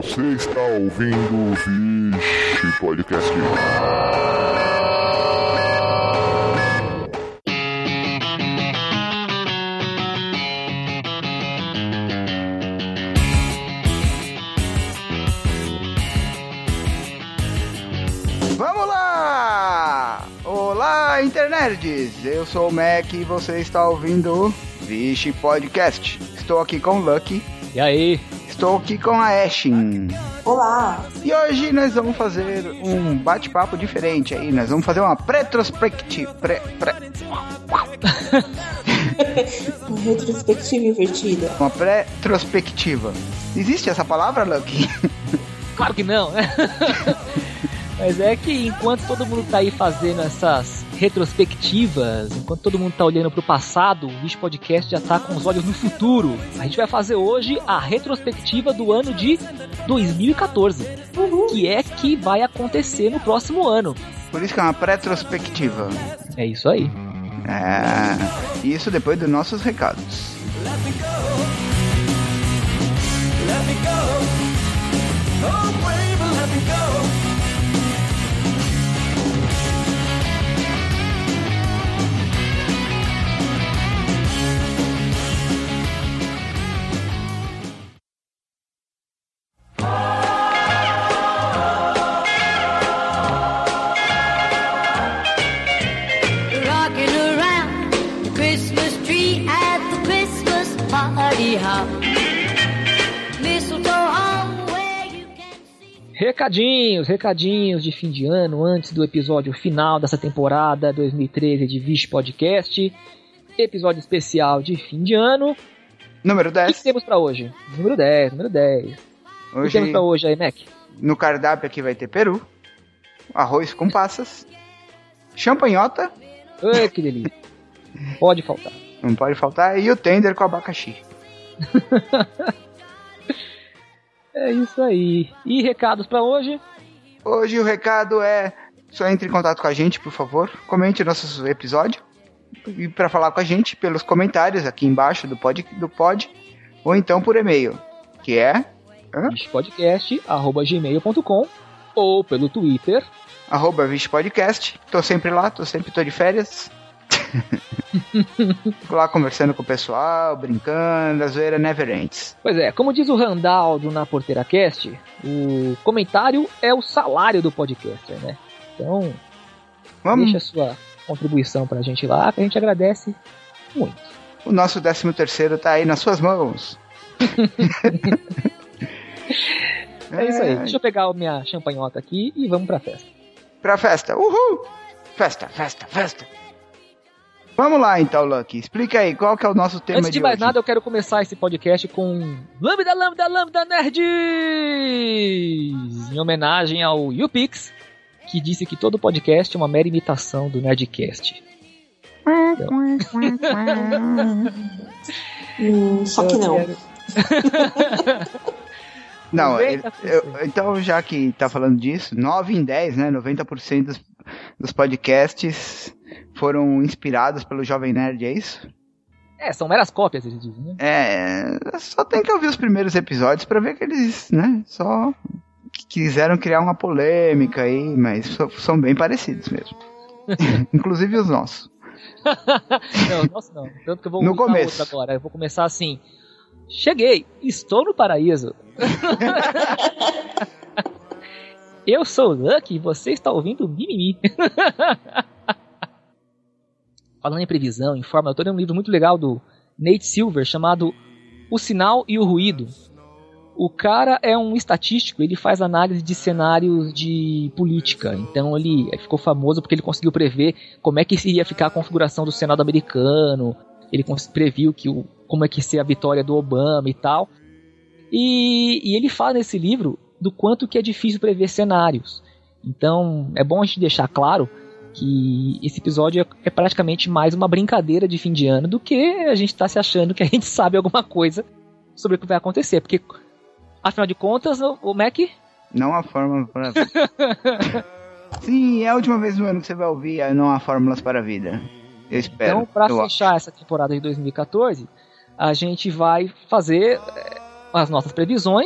Você está ouvindo o Vixe Podcast. Vamos lá! Olá, internerds! Eu sou o Mac e você está ouvindo o Vixe Podcast. Estou aqui com o Lucky. E aí? Estou aqui com a Ashin. Olá! E hoje nós vamos fazer um bate-papo diferente aí. Nós vamos fazer uma retrospectiva. Uma retrospectiva invertida. Uma retrospectiva. Existe essa palavra, Lucky? Claro que não, né? Mas é que enquanto todo mundo tá aí fazendo essas retrospectivas, enquanto todo mundo tá olhando pro passado, o Vixe Podcast já tá com os olhos no futuro. A gente vai fazer hoje a retrospectiva do ano de 2014, que vai acontecer no próximo ano. Por isso que é uma retrospectiva. É isso aí. Isso depois dos nossos recados. Let me go. Oh, baby, let me go. Rocking around the Christmas tree at the Christmas party hop. Mistletoe hung where you can see. Recadinhos de fim de ano, antes do episódio final dessa temporada 2013 de Vixe Podcast. Episódio especial de fim de ano. Número O 10. que temos pra hoje? Número 10. O que temos pra hoje aí, Mac? No cardápio aqui vai ter peru, arroz com passas, champanhota, Ai, que delícia. Pode faltar. não pode faltar, e o tender com abacaxi. É isso aí. E recados pra hoje? Hoje o recado é, só entre em contato com a gente, por favor, comente nosso episódio, e para falar com a gente pelos comentários aqui embaixo do pod, ou então por e-mail, que é vichepodcast@gmail.com ou pelo Twitter @vichepodcast. Tô sempre lá, tô de férias. Fico lá conversando com o pessoal, brincando, a zoeira never ends. Pois é, como diz o Randaldo na Porteira Cast, o comentário é o salário do podcaster, né? Então, deixa a sua contribuição pra gente lá, que a gente agradece muito. O nosso 13º tá aí nas suas mãos. É isso aí, deixa eu pegar a minha champanhota aqui e vamos pra festa. Pra festa, uhul! Festa. Vamos lá então, Lucky, explica aí, qual que é o nosso tema Antes de mais hoje? nada, eu quero começar esse podcast com Lambda Nerds! Em homenagem ao YouPix, que disse que todo podcast é uma mera imitação do Nerdcast. Só que não. Não, então já que tá falando disso, 9 em 10, né, 90% dos podcasts foram inspirados pelo Jovem Nerd, é isso? São meras cópias, eles dizem, né? Só tem que ouvir os primeiros episódios pra ver que eles, né, só quiseram criar uma polêmica aí, mas são bem parecidos mesmo. Inclusive os nossos. Não, nossa não. Tanto que eu vou No usar começo. outro agora. Eu vou começar assim. Cheguei, estou no paraíso. Eu sou o Lucky e você está ouvindo o Mimimi. Falando em previsão, em fórmula, eu tô lendo um livro muito legal do Nate Silver chamado O Sinal e o Ruído. O cara é um estatístico, ele faz análise de cenários de política. Então ele ficou famoso porque ele conseguiu prever como é que iria ficar a configuração do Senado americano. Ele previu como é que ia ser a vitória do Obama e tal. E ele fala nesse livro do quanto que é difícil prever cenários. Então é bom a gente deixar claro que esse episódio é praticamente mais uma brincadeira de fim de ano do que a gente tá se achando que a gente sabe alguma coisa sobre o que vai acontecer. Porque, afinal de contas, o Mac... Não há fórmula para a vida. Sim, é a última vez no ano que você vai ouvir Não há fórmulas para a vida. Eu espero. Então, para fechar essa temporada de 2014, a gente vai fazer as nossas previsões,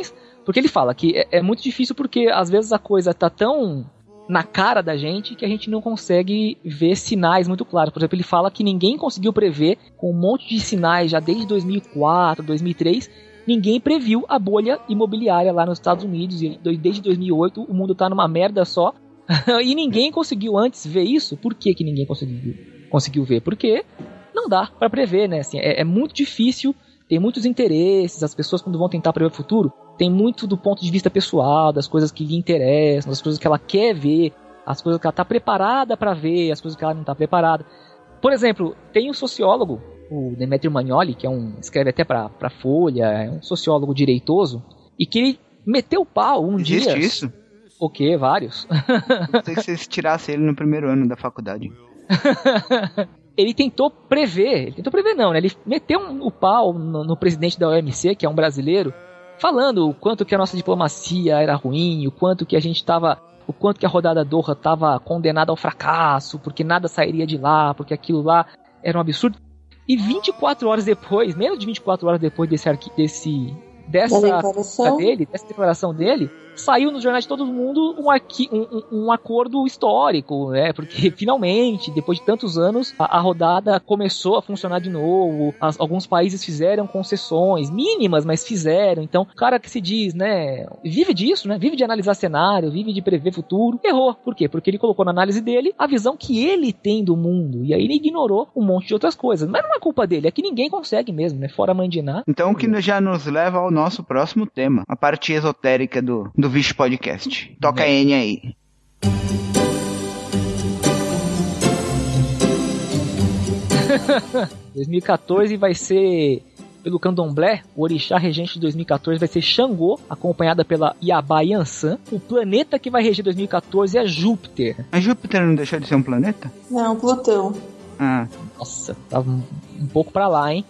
Porque ele fala que é muito difícil porque às vezes a coisa tá tão na cara da gente que a gente não consegue ver sinais muito claros. Por exemplo, ele fala que ninguém conseguiu prever, com um monte de sinais já desde 2004, 2003, ninguém previu a bolha imobiliária lá nos Estados Unidos. E desde 2008 o mundo tá numa merda só. E ninguém conseguiu antes ver isso. Por que ninguém conseguiu ver? Porque não dá pra prever, né? Assim, é muito difícil, tem muitos interesses, as pessoas quando vão tentar prever o futuro, tem muito do ponto de vista pessoal, das coisas que lhe interessam, das coisas que ela quer ver, as coisas que ela tá preparada pra ver, as coisas que ela não tá preparada. Por exemplo, tem um sociólogo, o Demetrio Magnoli, que escreve até pra Folha, é um sociólogo direitoso, e que ele meteu o pau um dia... Existe isso? O quê? Vários? Eu sei que vocês tirassem ele no primeiro ano da faculdade. Ele tentou prever não, né? Ele meteu o pau no presidente da OMC, que é um brasileiro, falando o quanto que a nossa diplomacia era ruim, o quanto que a rodada Doha estava condenada ao fracasso, porque nada sairia de lá, porque aquilo lá era um absurdo. E 24 horas depois, menos de 24 horas depois dessa declaração dele, saiu nos jornais de todo mundo um acordo histórico, né? Porque finalmente, depois de tantos anos, a rodada começou a funcionar de novo. Alguns países fizeram concessões mínimas, mas fizeram. Então, o cara que se diz, né, vive disso, né? Vive de analisar cenário, vive de prever futuro. Errou. Por quê? Porque ele colocou na análise dele a visão que ele tem do mundo. E aí ele ignorou um monte de outras coisas. Mas não é culpa dele, é que ninguém consegue mesmo, né? Fora a mãe de Ná. Então, o que já nos leva ao nosso próximo tema, a parte esotérica do Vixe Podcast. Toca a N aí. Em 2014 vai ser, pelo candomblé, o orixá regente de 2014 vai ser Xangô, acompanhada pela Iabá Yansan. O planeta que vai reger 2014 é Júpiter. Mas Júpiter não deixou de ser um planeta? Não, Plutão. Ah. Nossa, tava um pouco pra lá, hein?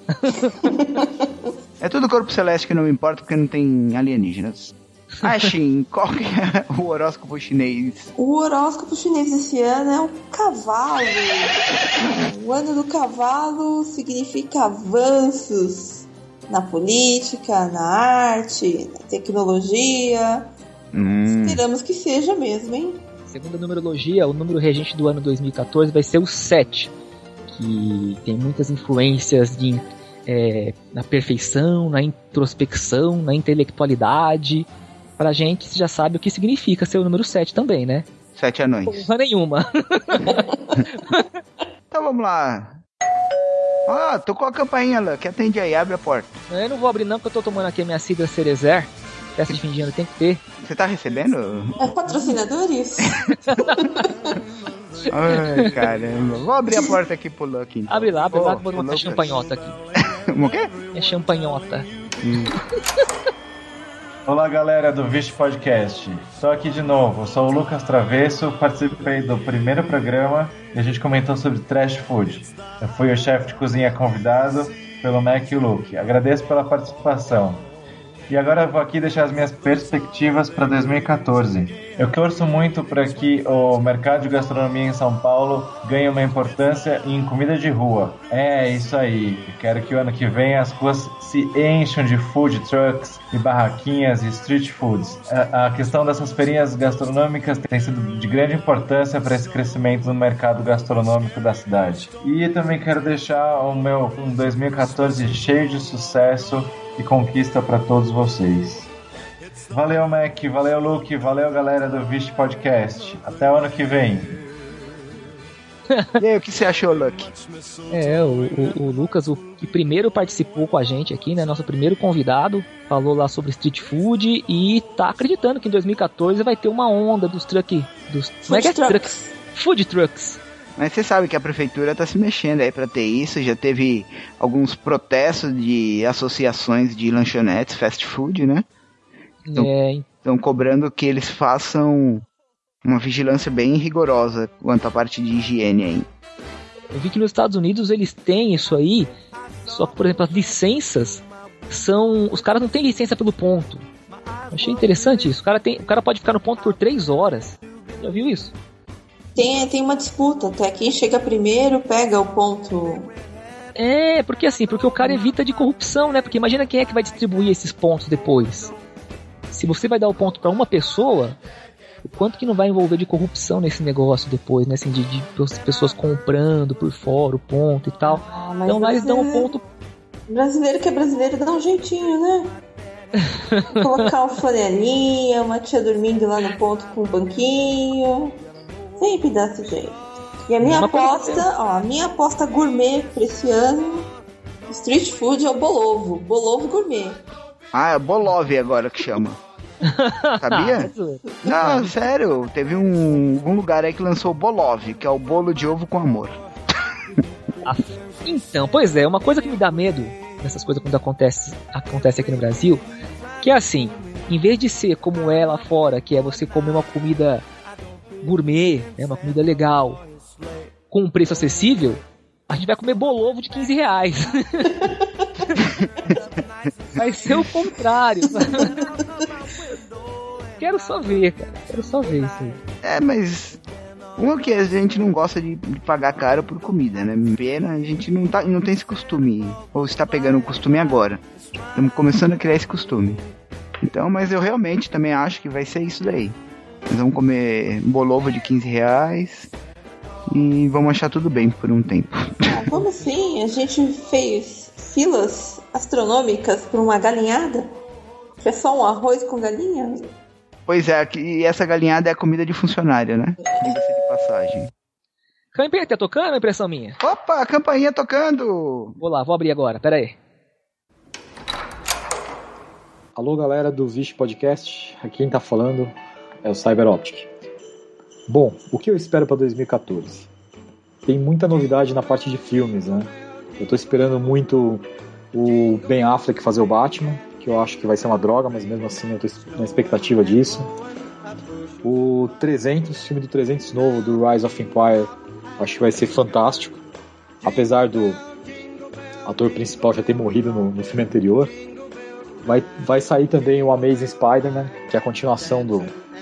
É tudo corpo celeste que não me importa porque não tem alienígenas. Shin, qual que é o horóscopo chinês? O horóscopo chinês esse ano é um cavalo. O ano do cavalo significa avanços na política, na arte, na tecnologia. Esperamos que seja mesmo, hein? Segundo a numerologia, o número regente do ano 2014 vai ser o 7, que tem muitas influências na perfeição, na introspecção, na intelectualidade. Pra gente, você já sabe o que significa ser o número 7 também, né? 7 anões. Porra nenhuma. Então vamos lá. Tocou a campainha, Luck. Atende aí, abre a porta. Eu não vou abrir não, porque eu tô tomando aqui a minha Cidra Cerezer. Festa de fim de ano tem que ter. Você tá recebendo? É patrocinadores? Ai, caramba. Vou abrir a porta aqui pro Luck. Então. Abre lá, vou botar champanhota aqui. O quê? É champanhota. Olá, galera do Vixe Podcast. Estou aqui de novo, sou o Lucas Travesso, participei do primeiro programa e a gente comentou sobre trash food. Eu fui o chefe de cozinha convidado pelo Mac e o Luke. Agradeço pela participação. E agora eu vou aqui deixar as minhas perspectivas para 2014. Eu torço muito para que o mercado de gastronomia em São Paulo ganhe uma importância em comida de rua. É isso aí. Eu quero que o ano que vem as ruas se encham de food trucks e barraquinhas e street foods. A questão dessas feirinhas gastronômicas tem sido de grande importância para esse crescimento no mercado gastronômico da cidade. E também quero deixar o meu 2014 cheio de sucesso e conquista para todos vocês. Valeu, Mac, valeu, Luke, valeu, galera do Vixe Podcast. Até o ano que vem. E aí, o que você achou, Luke? O Lucas, o que primeiro participou com a gente aqui, né? Nosso primeiro convidado, falou lá sobre street food e tá acreditando que em 2014 vai ter uma onda dos truck. Food trucks. Food trucks. Mas você sabe que a prefeitura tá se mexendo aí pra ter isso. Já teve alguns protestos de associações de lanchonetes, fast food, né? Estão cobrando que eles façam uma vigilância bem rigorosa quanto à parte de higiene aí. Eu vi que nos Estados Unidos eles têm isso aí, só que, por exemplo, as licenças são... Os caras não têm licença pelo ponto. Eu achei interessante isso. O cara pode ficar no ponto por 3 horas. Já viu isso? Tem uma disputa, até quem chega primeiro pega o ponto. Porque o cara evita de corrupção, né? Porque imagina quem é que vai distribuir esses pontos depois. se você vai dar o ponto pra uma pessoa, o quanto que não vai envolver de corrupção nesse negócio depois, né? Assim, de pessoas comprando por fora o ponto e tal. Então lá eles dão o ponto. Brasileiro que é brasileiro dá um jeitinho, né? Colocar uma flanelinha, uma tia dormindo lá no ponto com um banquinho. Sempre dá esse jeito. E a minha a minha aposta gourmet pra esse ano, street food, é o Bolovo. Bolovo gourmet. Ah, é Bolov agora que chama. Sabia? Não, sério. Teve algum lugar aí que lançou o Bolov, que é o bolo de ovo com amor. Então, pois é, uma coisa que me dá medo nessas coisas quando acontece aqui no Brasil, que é assim, em vez de ser como é lá fora, que é você comer uma comida gourmet, né, uma comida legal, com um preço acessível, a gente vai comer bolovo de R$15. Vai ser o contrário. Quero só ver, cara. Quero só ver isso aí. É, mas uma que a gente não gosta de pagar caro por comida, né? Pena, a gente não tem esse costume. Ou está pegando o costume agora. Estamos começando a criar esse costume. Então, mas eu realmente também acho que vai ser isso daí. Nós vamos comer bolovo de R$15 e vamos achar tudo bem por um tempo. Vamos sim, a gente fez filas astronômicas por uma galinhada, que é só um arroz com galinha. Pois é, e essa galinhada é a comida de funcionário, né? Diga-se de passagem. Campainha tá tocando, a impressão minha? Opa, a campainha tocando! Vou lá, vou abrir agora, pera aí. Alô, galera do Vish Podcast, aqui quem tá falando é o CyberOptic. Bom, o que eu espero para 2014? Tem muita novidade na parte de filmes, né? Eu tô esperando muito o Ben Affleck fazer o Batman, que eu acho que vai ser uma droga, mas mesmo assim eu tô na expectativa disso. O 300, filme do 300 novo, do Rise of Empire, acho que vai ser fantástico. Apesar do ator principal já ter morrido no filme anterior. Vai sair também o Amazing Spider-Man, que é a continuação do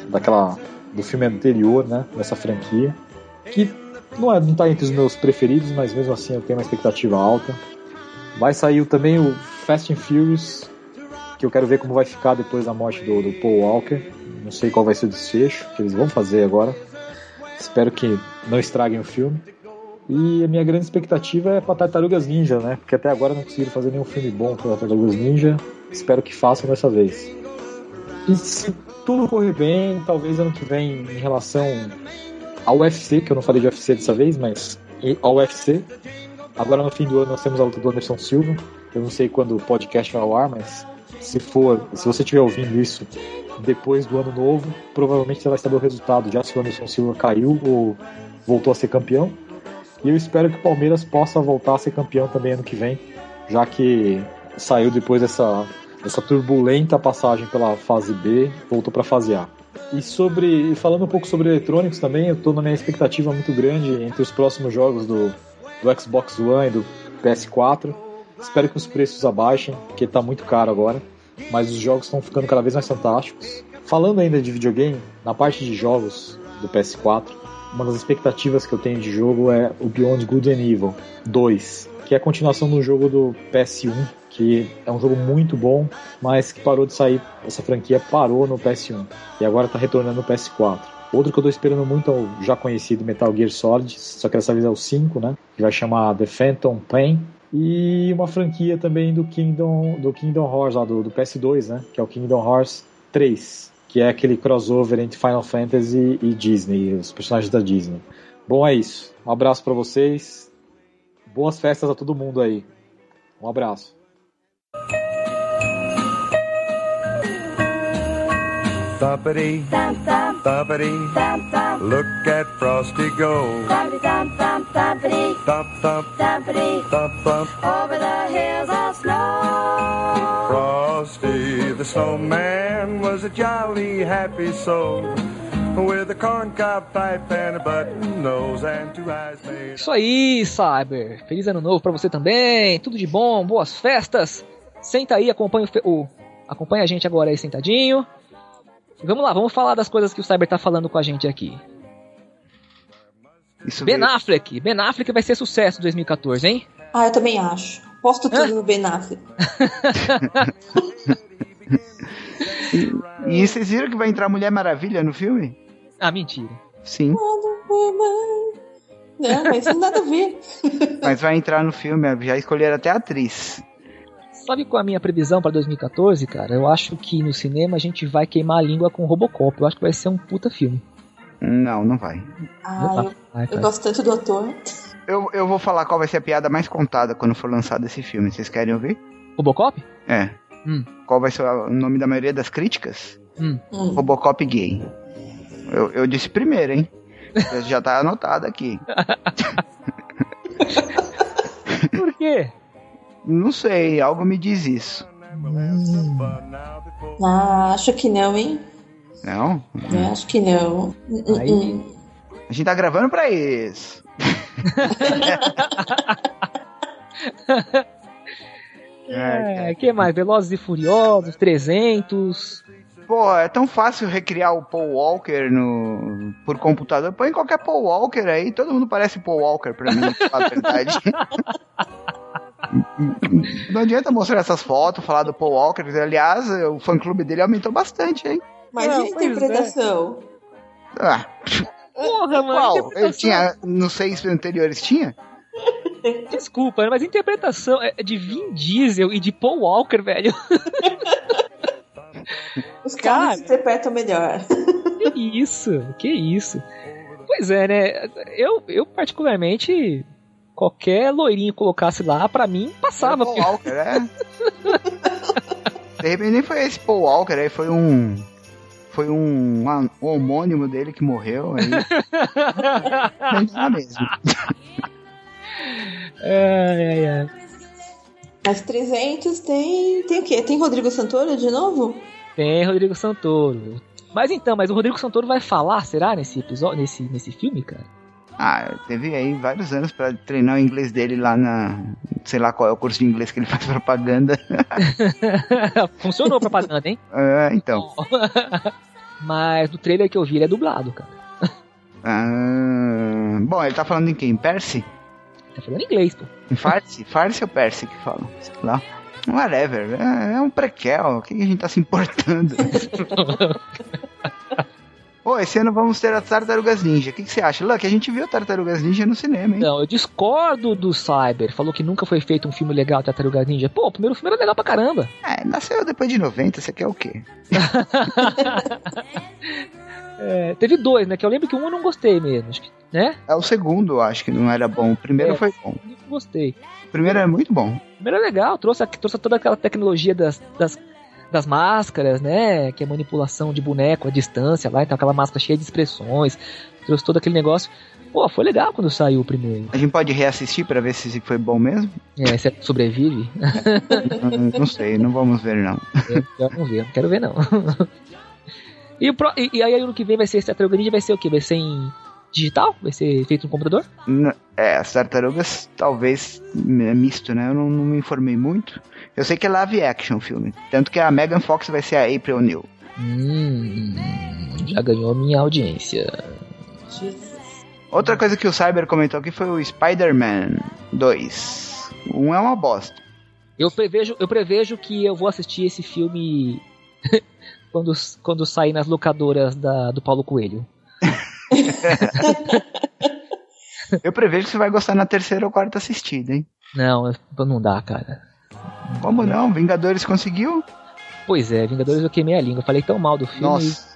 filme anterior, né, dessa franquia, que não tá entre os meus preferidos, mas mesmo assim eu tenho uma expectativa alta. Vai sair também o Fast and Furious, que eu quero ver como vai ficar depois da morte do Paul Walker. Não sei qual vai ser o desfecho que eles vão fazer agora. Espero que não estraguem o filme. E a minha grande expectativa é para Tartarugas Ninja, né, porque até agora não conseguiram fazer nenhum filme bom para Tartarugas Ninja. Espero que façam dessa vez. E se tudo correr bem, talvez ano que vem, em relação ao UFC, que eu não falei de UFC dessa vez, mas ao UFC. Agora no fim do ano nós temos a luta do Anderson Silva. Eu não sei quando o podcast vai ao ar, mas se você estiver ouvindo isso depois do ano novo, provavelmente você vai saber o resultado, já se o Anderson Silva caiu ou voltou a ser campeão. E eu espero que o Palmeiras possa voltar a ser campeão também ano que vem, já que saiu depois dessa turbulenta passagem pela fase B, voltou para a fase A. E falando um pouco sobre eletrônicos também, eu estou na minha expectativa muito grande entre os próximos jogos do Xbox One e do PS4. Espero que os preços abaixem, porque está muito caro agora, mas os jogos estão ficando cada vez mais fantásticos. Falando ainda de videogame, na parte de jogos do PS4, uma das expectativas que eu tenho de jogo é o Beyond Good and Evil 2, que é a continuação do jogo do PS1, que é um jogo muito bom, mas que parou de sair, essa franquia parou no PS1 e agora está retornando no PS4. Outro que eu estou esperando muito é o já conhecido Metal Gear Solid, só que dessa vez é o 5, né, que vai chamar The Phantom Pain, e uma franquia também do Kingdom Hearts, lá do PS2, né, que é o Kingdom Hearts 3, que é aquele crossover entre Final Fantasy e Disney, os personagens da Disney. Bom, é isso. Um abraço para vocês. Boas festas a todo mundo aí. Um abraço. Thumpity, thumpity, look at Frosty go. Thump, thump, thump, thump, over the hills of snow. Frosty the snowman was a jolly happy soul, with a corncob pipe and a button nose and two eyes made. Isso aí, Cyber. Feliz ano novo pra você também. Tudo de bom, boas festas. Senta aí, acompanha a gente agora aí sentadinho. Vamos lá, vamos falar das coisas que o Cyber tá falando com a gente aqui. Ben Affleck vai ser sucesso em 2014, hein? Ah, eu também acho. Posto tudo no Ben Affleck. E vocês viram que vai entrar Mulher Maravilha no filme? Ah, mentira. Sim. Não, mas não nada a ver. Mas vai entrar no filme, já escolheram até a atriz. Sabe qual é a minha previsão pra 2014, cara? Eu acho que no cinema a gente vai queimar a língua com Robocop. Eu acho que vai ser um puta filme. Não vai. Eu gosto tanto do ator. Eu vou falar qual vai ser a piada mais contada quando for lançado esse filme. Vocês querem ouvir? Robocop? É. Qual vai ser o nome da maioria das críticas? Robocop gay. Eu disse primeiro, hein? Já tá anotado aqui. Por quê? Não sei, algo me diz isso. Acho que não, hein? Não? Acho que não. A gente tá gravando pra isso. Que mais? Velozes e Furiosos, 300... Pô, é tão fácil recriar o Paul Walker por computador. Põe qualquer Paul Walker aí, todo mundo parece Paul Walker pra mim, na verdade. Não adianta mostrar essas fotos, falar do Paul Walker. Aliás, o fã-clube dele aumentou bastante, hein? Mas e a interpretação? Porra, mano. Qual? Ele tinha, nos 6 anteriores tinha? Desculpa, mas a interpretação é de Vin Diesel e de Paul Walker, velho. Os caras interpretam melhor. Que isso. Pois é, né? Eu particularmente, qualquer loirinho colocasse lá, pra mim, passava. Paul Walker, De repente nem foi esse Paul Walker, aí foi um homônimo dele que morreu. Aí... Não mesmo. Mas 300 tem o quê? Tem Rodrigo Santoro de novo? Tem Rodrigo Santoro. Mas o Rodrigo Santoro vai falar, será, nesse episódio, nesse filme, cara? Teve aí vários anos pra treinar o inglês dele lá sei lá qual é o curso de inglês que ele faz propaganda. Funcionou a propaganda, hein? Então. Mas do trailer que eu vi, ele é dublado, cara. Bom, ele tá falando em quem? Percy? Tá falando inglês, pô. Em Farsi? Farsi ou Percy que falam? Sei lá. Whatever. É um prequel. O que a gente tá se importando? Esse ano vamos ter as Tartarugas Ninja. O que você acha? Luck, a gente viu Tartarugas Ninja no cinema, hein? Não, eu discordo do Cyber. Falou que nunca foi feito um filme legal de Tartarugas Ninja. Pô, o primeiro filme era legal pra caramba. Nasceu depois de 90. Você quer o quê? Teve 2, né? Que eu lembro que um eu não gostei mesmo, né? É o segundo, acho que não era bom. O primeiro foi bom. Eu não gostei. O primeiro é muito bom. O primeiro é legal, trouxe toda aquela tecnologia das máscaras, né? Que é manipulação de boneco à distância lá, então aquela máscara cheia de expressões, trouxe todo aquele negócio. Pô, foi legal quando saiu o primeiro. A gente pode reassistir pra ver se foi bom mesmo? Se sobrevive? Não sei, não vamos ver não. Vamos ver, não quero ver não. E aí ano que vem vai ser esse Tartaruga Ninja, vai ser o quê? Vai ser em digital? Vai ser feito no computador? As tartarugas talvez misto, né? Eu não me informei muito. Eu sei que é live action o filme. Tanto que a Megan Fox vai ser a April O'Neil. Já ganhou minha audiência. Outra coisa que o Cyber comentou aqui foi o Spider-Man 2. Um é uma bosta. Eu prevejo que eu vou assistir esse filme quando sair nas locadoras do Paulo Coelho. Eu prevejo que você vai gostar na 3ª ou 4ª assistida, hein? Não dá, cara. Como não? Vingadores conseguiu? Pois é, Vingadores eu queimei a língua. Falei tão mal do filme. Nossa.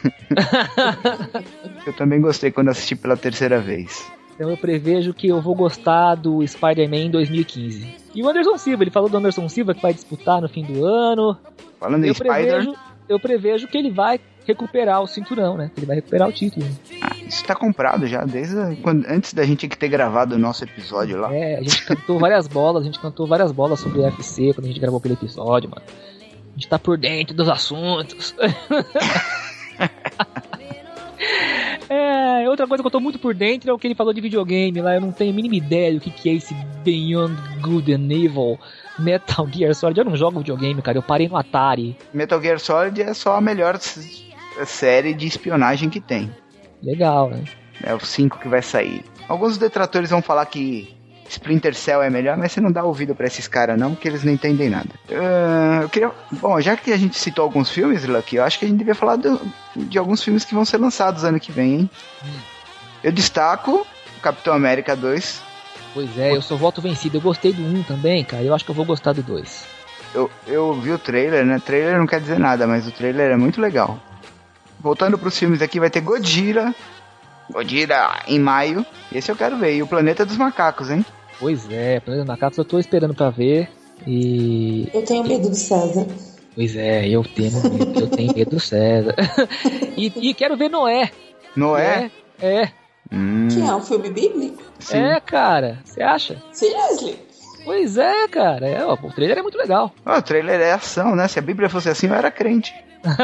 Eu também gostei quando assisti pela 3ª vez. Então eu prevejo que eu vou gostar do Spider-Man em 2015. E o Anderson Silva, ele falou do Anderson Silva que vai disputar no fim do ano. Falando em Spider... Eu prevejo que ele vai recuperar o cinturão, né? Que ele vai recuperar o título. Isso tá comprado já, antes da gente ter gravado o nosso episódio lá. A gente cantou várias bolas sobre o UFC quando a gente gravou aquele episódio, mano. A gente tá por dentro dos assuntos. Outra coisa que eu tô muito por dentro é o que ele falou de videogame lá. Eu não tenho a mínima ideia do que é esse Beyond Good and Evil Metal Gear Solid. Eu não jogo videogame, cara. Eu parei no Atari. Metal Gear Solid é só a melhor série de espionagem que tem. Legal, né? É o 5 que vai sair. Alguns detratores vão falar que Splinter Cell é melhor, mas você não dá ouvido pra esses caras não, porque eles não entendem nada. Eu queria... Bom, já que a gente citou alguns filmes, Lucky, eu acho que a gente devia falar de alguns filmes que vão ser lançados ano que vem, hein? Eu destaco Capitão América 2. Pois é, eu só voto vencido. Eu gostei do 1 também, cara. Eu acho que eu vou gostar do 2. Eu vi o trailer, né? Trailer não quer dizer nada, mas o trailer é muito legal. Voltando pros filmes aqui, vai ter Godzilla em maio. Esse eu quero ver. E o Planeta dos Macacos, hein? Pois é, Planeta dos Macacos eu tô esperando pra ver. E... Eu tenho medo do César. Pois é, eu tenho medo do César. e quero ver Noé. Noé? É. Que é um filme bíblico? Sim. É, cara. Você acha? Seriously? Pois é, cara. O trailer é muito legal. O trailer é ação, né? Se a Bíblia fosse assim, eu era crente.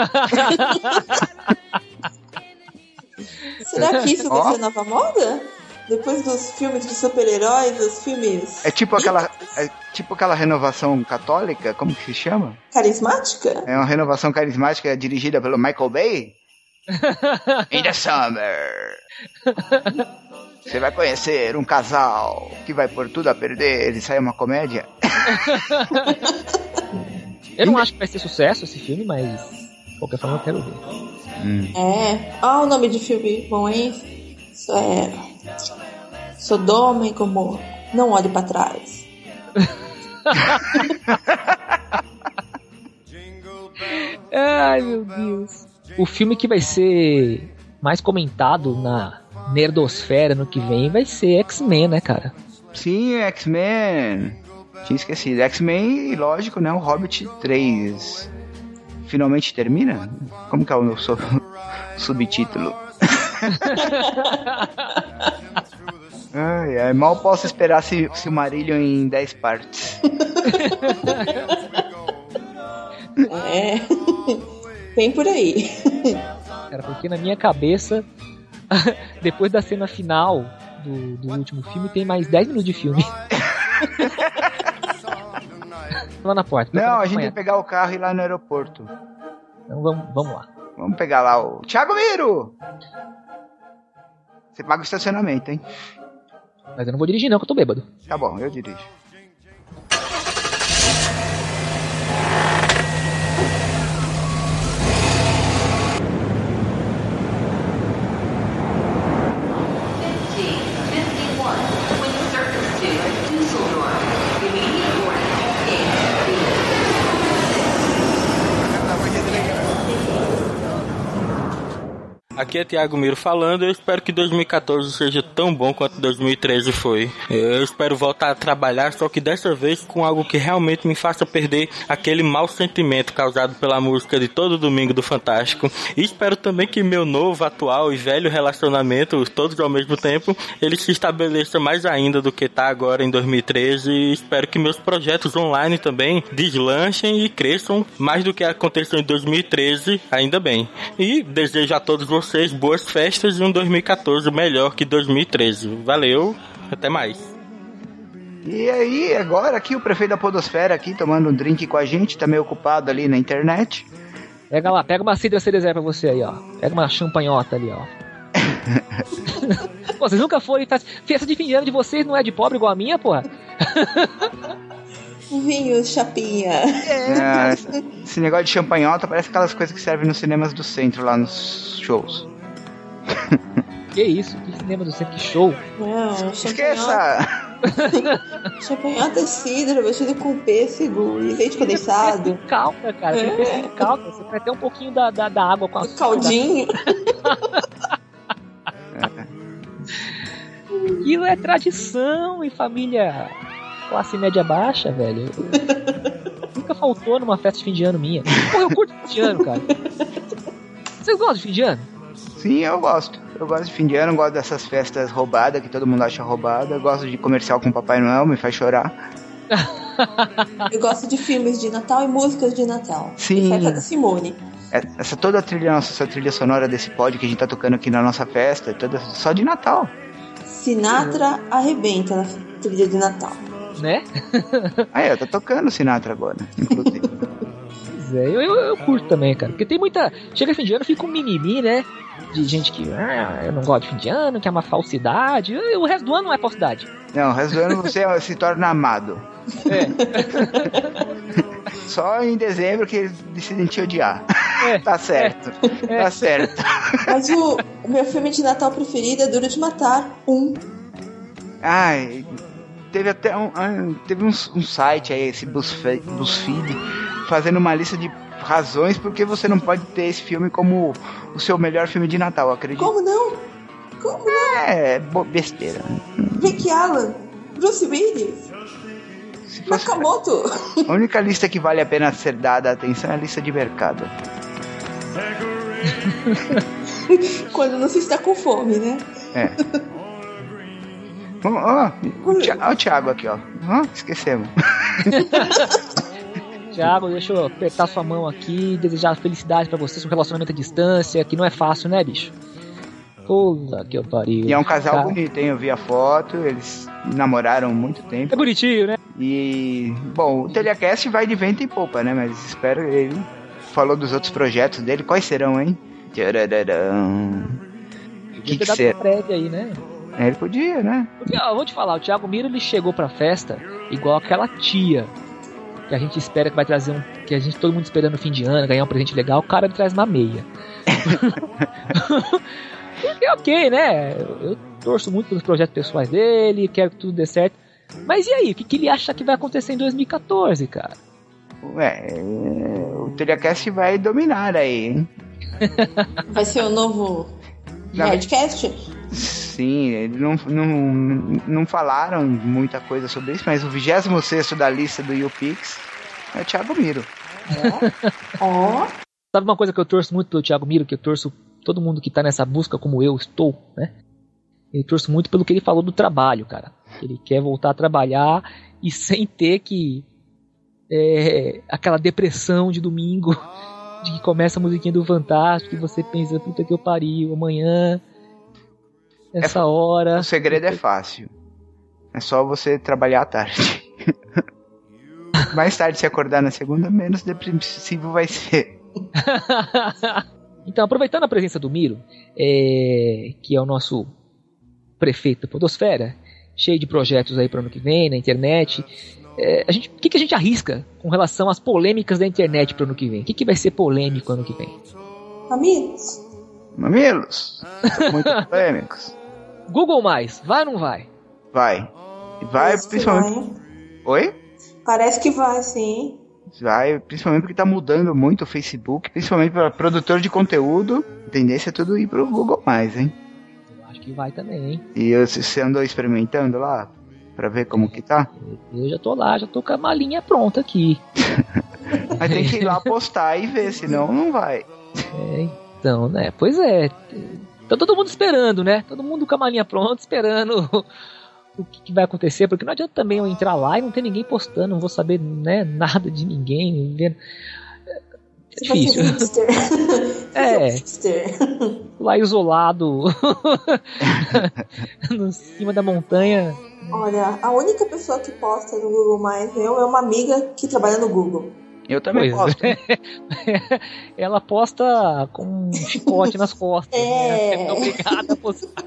Será que isso vai ser nova moda? Depois dos filmes de super-heróis, os filmes... É tipo aquela renovação católica, como que se chama? Carismática? É uma renovação carismática dirigida pelo Michael Bay. In the summer. Você vai conhecer um casal que vai pôr tudo a perder e sai uma comédia. Eu não acho que vai ser sucesso esse filme, mas de qualquer forma eu quero ver. O nome de filme bom, hein? Isso é Sodoma e Gomorra. Não olhe pra trás. Ai, meu Deus. O filme que vai ser mais comentado na nerdosfera no que vem vai ser X-Men, né, cara? Sim, X-Men. Tinha esquecido. X-Men e, lógico, né, o Hobbit 3 finalmente termina? Como que é o subtítulo? Mal posso esperar Silmarillion em 10 partes. Bem por aí. Cara, porque na minha cabeça, depois da cena final do último filme, tem mais 10 minutos de filme. Lá na porta. Não, a gente vai pegar o carro e ir lá no aeroporto. Então vamos lá. Vamos pegar lá o Thiago Miro! Você paga o estacionamento, hein? Mas eu não vou dirigir não, que eu tô bêbado. Tá bom, eu dirijo. Aqui é Thiago Miro falando. Eu espero que 2014 seja tão bom quanto 2013 foi. Eu espero voltar a trabalhar, só que dessa vez com algo que realmente me faça perder aquele mau sentimento causado pela música de todo domingo do Fantástico. E espero também que meu novo, atual e velho relacionamento, todos ao mesmo tempo, ele se estabeleça mais ainda do que está agora em 2013. E espero que meus projetos online também deslanchem e cresçam mais do que aconteceu em 2013, ainda bem. E desejo a todos vocês boas festas e um 2014 melhor que 2013. Valeu, até mais. E aí, agora aqui o prefeito da Podosfera aqui tomando um drink com a gente, tá meio ocupado ali na internet. Pega lá, pega uma cidra cerezer pra você aí, ó. Pega uma champanhota ali, ó. Pô, vocês nunca foram festa de fim de ano de vocês não é de pobre igual a minha, porra? Vinho, chapinha. Esse negócio de champanhota parece aquelas coisas que servem nos cinemas do centro, lá nos shows. Que isso? Que cinema do centro? Que show? Não, esqueça! Champanhota é cidra, vestido com pêssego e leite condensado. Calca, cara. Tem pêssego calca. Você vai ter um pouquinho da água com a caldinho. Aquilo é tradição e família classe média baixa, velho. Nunca faltou numa festa de fim de ano minha. Pô, eu curto fim de ano, cara. Vocês gostam de fim de ano? Sim, eu gosto. Eu gosto de fim de ano, gosto dessas festas roubadas que todo mundo acha roubada. Eu gosto de comercial com Papai Noel, me faz chorar. Eu gosto de filmes de Natal e músicas de Natal. Sim. Festa da Simone. Toda a trilha, essa trilha sonora desse pod que a gente tá tocando aqui na nossa festa, toda só de Natal. Sinatra arrebenta na trilha de Natal. Né? Eu tô tocando Sinatra agora, inclusive. Pois é, eu curto também, cara. Porque tem muita... Chega fim de ano, fica um mimimi, né? de gente que eu não gosto de fim de ano, que é uma falsidade. O resto do ano não é falsidade. Não, o resto do ano você se torna amado. Só em dezembro que eles decidem te odiar. Tá certo. Tá certo. Mas o meu filme de Natal preferido é Duro de Matar 1. Ai, teve até um site aí, esse BuzzFeed, fazendo uma lista de razões porque você não pode ter esse filme como o seu melhor filme de Natal, acredito. Como não? É besteira. Rick Allen, Bruce Willis, Nakamoto. A única lista que vale a pena ser dada atenção é a lista de mercado. Quando não se está com fome, né? Ó o Thiago aqui, ó. Esquecemos. Thiago, deixa eu apertar sua mão aqui e desejar felicidade pra você, seu relacionamento à distância, que não é fácil, né, bicho? Puta que eu pariu. E é um casal bonito, hein? Eu vi a foto, eles namoraram muito tempo. É bonitinho, né? E, bom, o Telecast vai de vento em popa, né? Mas espero ele. Falou dos outros projetos dele, quais serão, hein? O que será? Aí, né? Ele podia, né? Porque, eu vou te falar, o Thiago Miro, ele chegou pra festa igual aquela tia que a gente espera que vai trazer que a gente, todo mundo esperando no fim de ano, ganhar um presente legal, o cara traz uma meia. É ok, né? Eu torço muito pelos projetos pessoais dele, quero que tudo dê certo. Mas e aí, o que ele acha que vai acontecer em 2014, cara? O Telecast vai dominar aí, hein? Vai ser o novo Nerdcast? Sim, eles não falaram muita coisa sobre isso, mas o 26º da lista do YouPix é o Thiago Miro. Sabe uma coisa que eu torço muito pelo Thiago Miro, que eu torço todo mundo que tá nessa busca como eu estou, né? Eu torço muito pelo que ele falou do trabalho, cara. Ele quer voltar a trabalhar e sem ter que aquela depressão de domingo, de que começa a musiquinha do Fantástico e você pensa, puta que eu pariu, amanhã, essa hora. O segredo é fácil. É só você trabalhar à tarde. Mais tarde se acordar na segunda, menos depressivo vai ser. Então, aproveitando a presença do Miro, que é o nosso prefeito da Podosfera, cheio de projetos aí para o ano que vem, na internet, o que a gente arrisca com relação às polêmicas da internet para o ano que vem? O que vai ser polêmico ano que vem? Mamilos. Muito polêmicos. Google+, vai ou não vai? Vai. Parece principalmente... Oi? Parece que vai, sim. Vai, principalmente porque tá mudando muito o Facebook, principalmente para produtor de conteúdo. A tendência é tudo ir pro Google+, hein? Eu acho que vai também, hein? E você andou experimentando lá pra ver como que tá? Eu já tô lá, já tô com a malinha pronta aqui. Mas tem que ir lá postar e ver, senão não vai. Então, né? Pois é. Tá todo mundo esperando, né? Todo mundo com a malinha pronta, esperando o que vai acontecer, porque não adianta também eu entrar lá e não ter ninguém postando, não vou saber, né, nada de ninguém. É difícil. Lá isolado em cima da montanha. Olha, a única pessoa que posta no Google+, é uma amiga que trabalha no Google. Eu também posto. Ela posta com um chicote nas costas. Né? É obrigada a postar.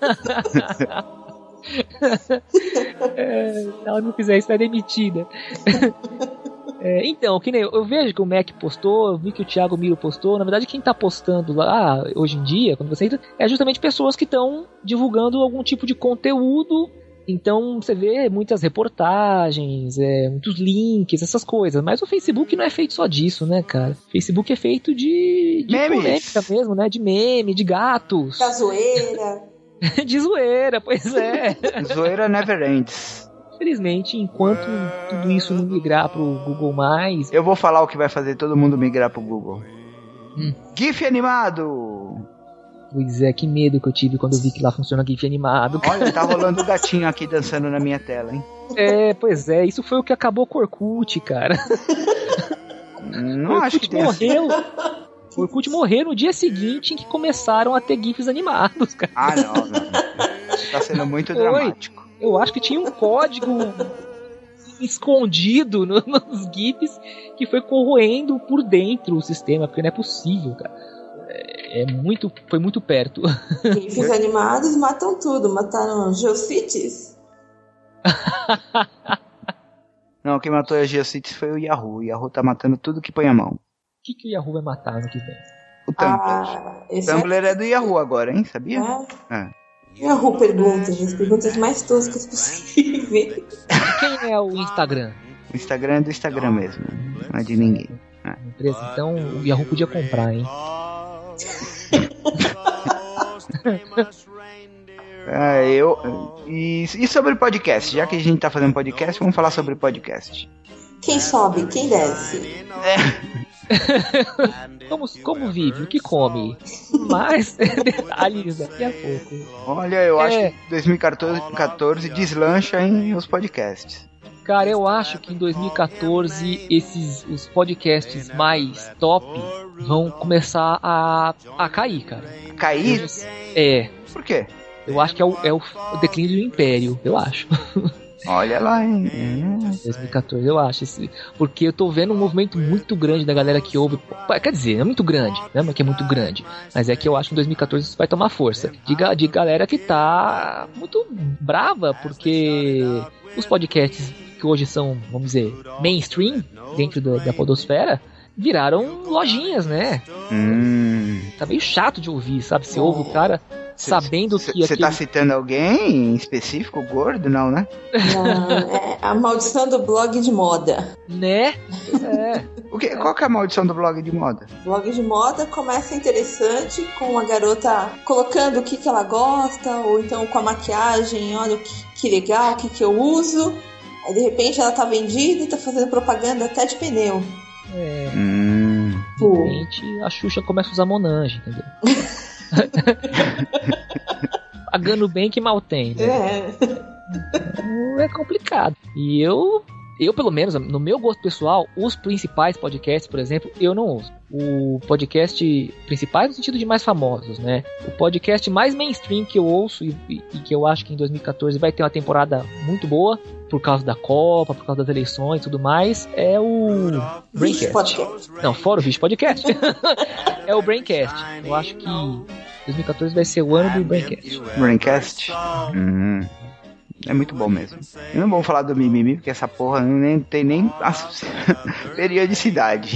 Se ela não fizer isso, vai demitida. Então, que nem eu vejo que o Mac postou, eu vi que o Thiago Miro postou. Na verdade, quem tá postando lá hoje em dia, quando você entra, é justamente pessoas que estão divulgando algum tipo de conteúdo. Então você vê muitas reportagens, muitos links, essas coisas. Mas o Facebook não é feito só disso, né, cara? O Facebook é feito de polêmica mesmo, né? De meme, de gatos. Da zoeira. De zoeira, pois é. Zoeira never ends. Infelizmente, enquanto tudo isso não migrar pro Google+... Eu vou falar o que vai fazer todo mundo migrar pro Google. GIF animado! Pois é, que medo que eu tive quando eu vi que lá funciona GIF animado. Olha, tá rolando o gatinho aqui dançando na minha tela, hein? Pois é, isso foi o que acabou com o Orkut, cara. Não acho que morreu. O Orkut morreu no dia seguinte em que começaram a ter GIFs animados, cara. Não. Tá sendo muito dramático. Eu acho que tinha um código escondido nos GIFs que foi corroendo por dentro o sistema, porque não é possível, cara. foi muito perto. Desenhos animados matam tudo. Mataram Geocities. Não, quem matou a Geocities foi o Yahoo. O Yahoo tá matando tudo que põe a mão. O que o Yahoo vai matar no que vem? O Tumblr. O Tumblr é do Yahoo agora, hein? Sabia? Yahoo perguntas, as perguntas mais toscas possíveis. E quem é o Instagram? O Instagram é do Instagram mesmo, não é de ninguém. Empresa, então o Yahoo podia comprar, hein? E sobre podcast? Já que a gente tá fazendo podcast, vamos falar sobre podcast. Quem sobe, quem desce? Como vive, o que come? Mais detalhes daqui a pouco. Olha, eu acho que 2014 deslancha em os podcasts. Cara, eu acho que em 2014 os podcasts mais top vão começar a cair, cara. Cair? Por quê? Eu acho que é o declínio do Império, eu acho. Olha lá, hein? 2014, eu acho. Porque eu tô vendo um movimento muito grande da galera que ouve. Quer dizer, não é muito grande, né? Mas que é muito grande. Mas é que eu acho que em 2014 isso vai tomar força. De galera que tá muito brava, porque os podcasts que hoje são, vamos dizer, mainstream dentro da podosfera, viraram lojinhas, né? Tá meio chato de ouvir, sabe? Você ouve o cara sabendo que... Você tá citando alguém em específico? Gordo? Não, né? Não, é a maldição do blog de moda. Né? Qual que é a maldição do blog de moda? Blog de moda começa interessante com a garota colocando o que ela gosta, ou então com a maquiagem, olha que legal, o que eu uso. Aí de repente ela tá vendida e tá fazendo propaganda até de pneu. De repente a Xuxa começa a usar Monange, entendeu? Pagando bem que mal tem, né? É complicado. E eu, pelo menos, no meu gosto pessoal, os principais podcasts, por exemplo, eu não ouço. O podcast principais no sentido de mais famosos, né? O podcast mais mainstream que eu ouço e que eu acho que em 2014 vai ter uma temporada muito boa, por causa da Copa, por causa das eleições e tudo mais, é o Braincast. Não, fora o Vixe Podcast. É o Braincast. Eu acho que 2014 vai ser o ano do Braincast. Braincast? É muito bom mesmo. E não vamos falar do mimimi, porque essa porra não tem nem periodicidade.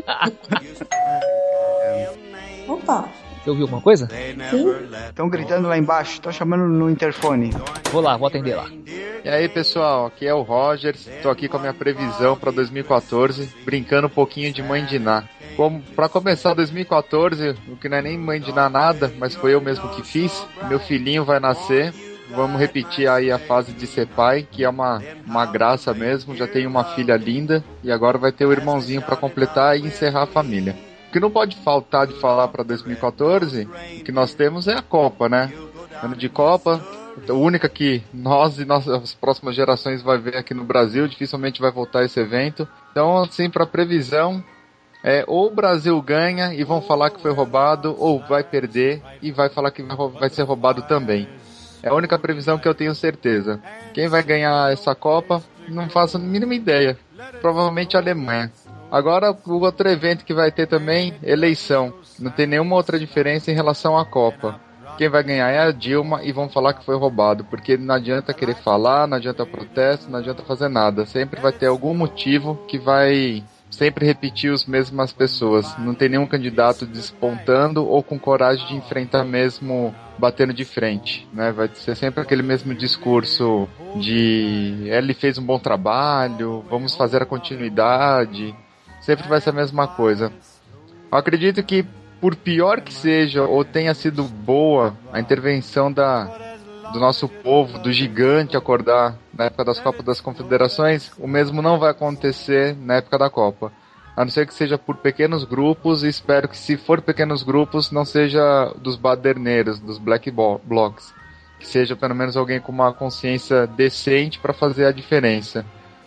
Opa! Você ouviu alguma coisa? Sim. Estão gritando lá embaixo, estão chamando no interfone. Vou atender lá. E aí, pessoal, aqui é o Rogers. Estou aqui com a minha previsão para 2014, brincando um pouquinho de Mãe de Ná. Para começar 2014, o que não é nem Mãe de Ná nada, mas foi eu mesmo que fiz. Meu filhinho vai nascer. Vamos repetir aí a fase de ser pai, que é uma graça mesmo. Já tenho uma filha linda e agora vai ter o irmãozinho para completar e encerrar a família. O que não pode faltar de falar para 2014, o que nós temos é a Copa, né? Ano de Copa, a única que nós e nossas próximas gerações vai ver aqui no Brasil, dificilmente vai voltar esse evento. Então, assim, para previsão, ou o Brasil ganha e vão falar que foi roubado, ou vai perder e vai falar que vai ser roubado também. É a única previsão que eu tenho certeza. Quem vai ganhar essa Copa, não faço a mínima ideia. Provavelmente a Alemanha. Agora, o outro evento que vai ter também, eleição. Não tem nenhuma outra diferença em relação à Copa. Quem vai ganhar é a Dilma e vão falar que foi roubado. Porque não adianta querer falar, não adianta protesto, não adianta fazer nada. Sempre vai ter algum motivo que vai sempre repetir as mesmas pessoas. Não tem nenhum candidato despontando ou com coragem de enfrentar mesmo batendo de frente, né? Vai ser sempre aquele mesmo discurso de ele fez um bom trabalho, vamos fazer a continuidade. Sempre vai ser a mesma coisa. Eu acredito que, por pior que seja ou tenha sido boa a intervenção do nosso povo, do gigante acordar na época das Copas das Confederações, o mesmo não vai acontecer na época da Copa. A não ser que seja por pequenos grupos, e espero que, se for pequenos grupos, não seja dos baderneiros, dos black blocs. Que seja pelo menos alguém com uma consciência decente para fazer a diferença.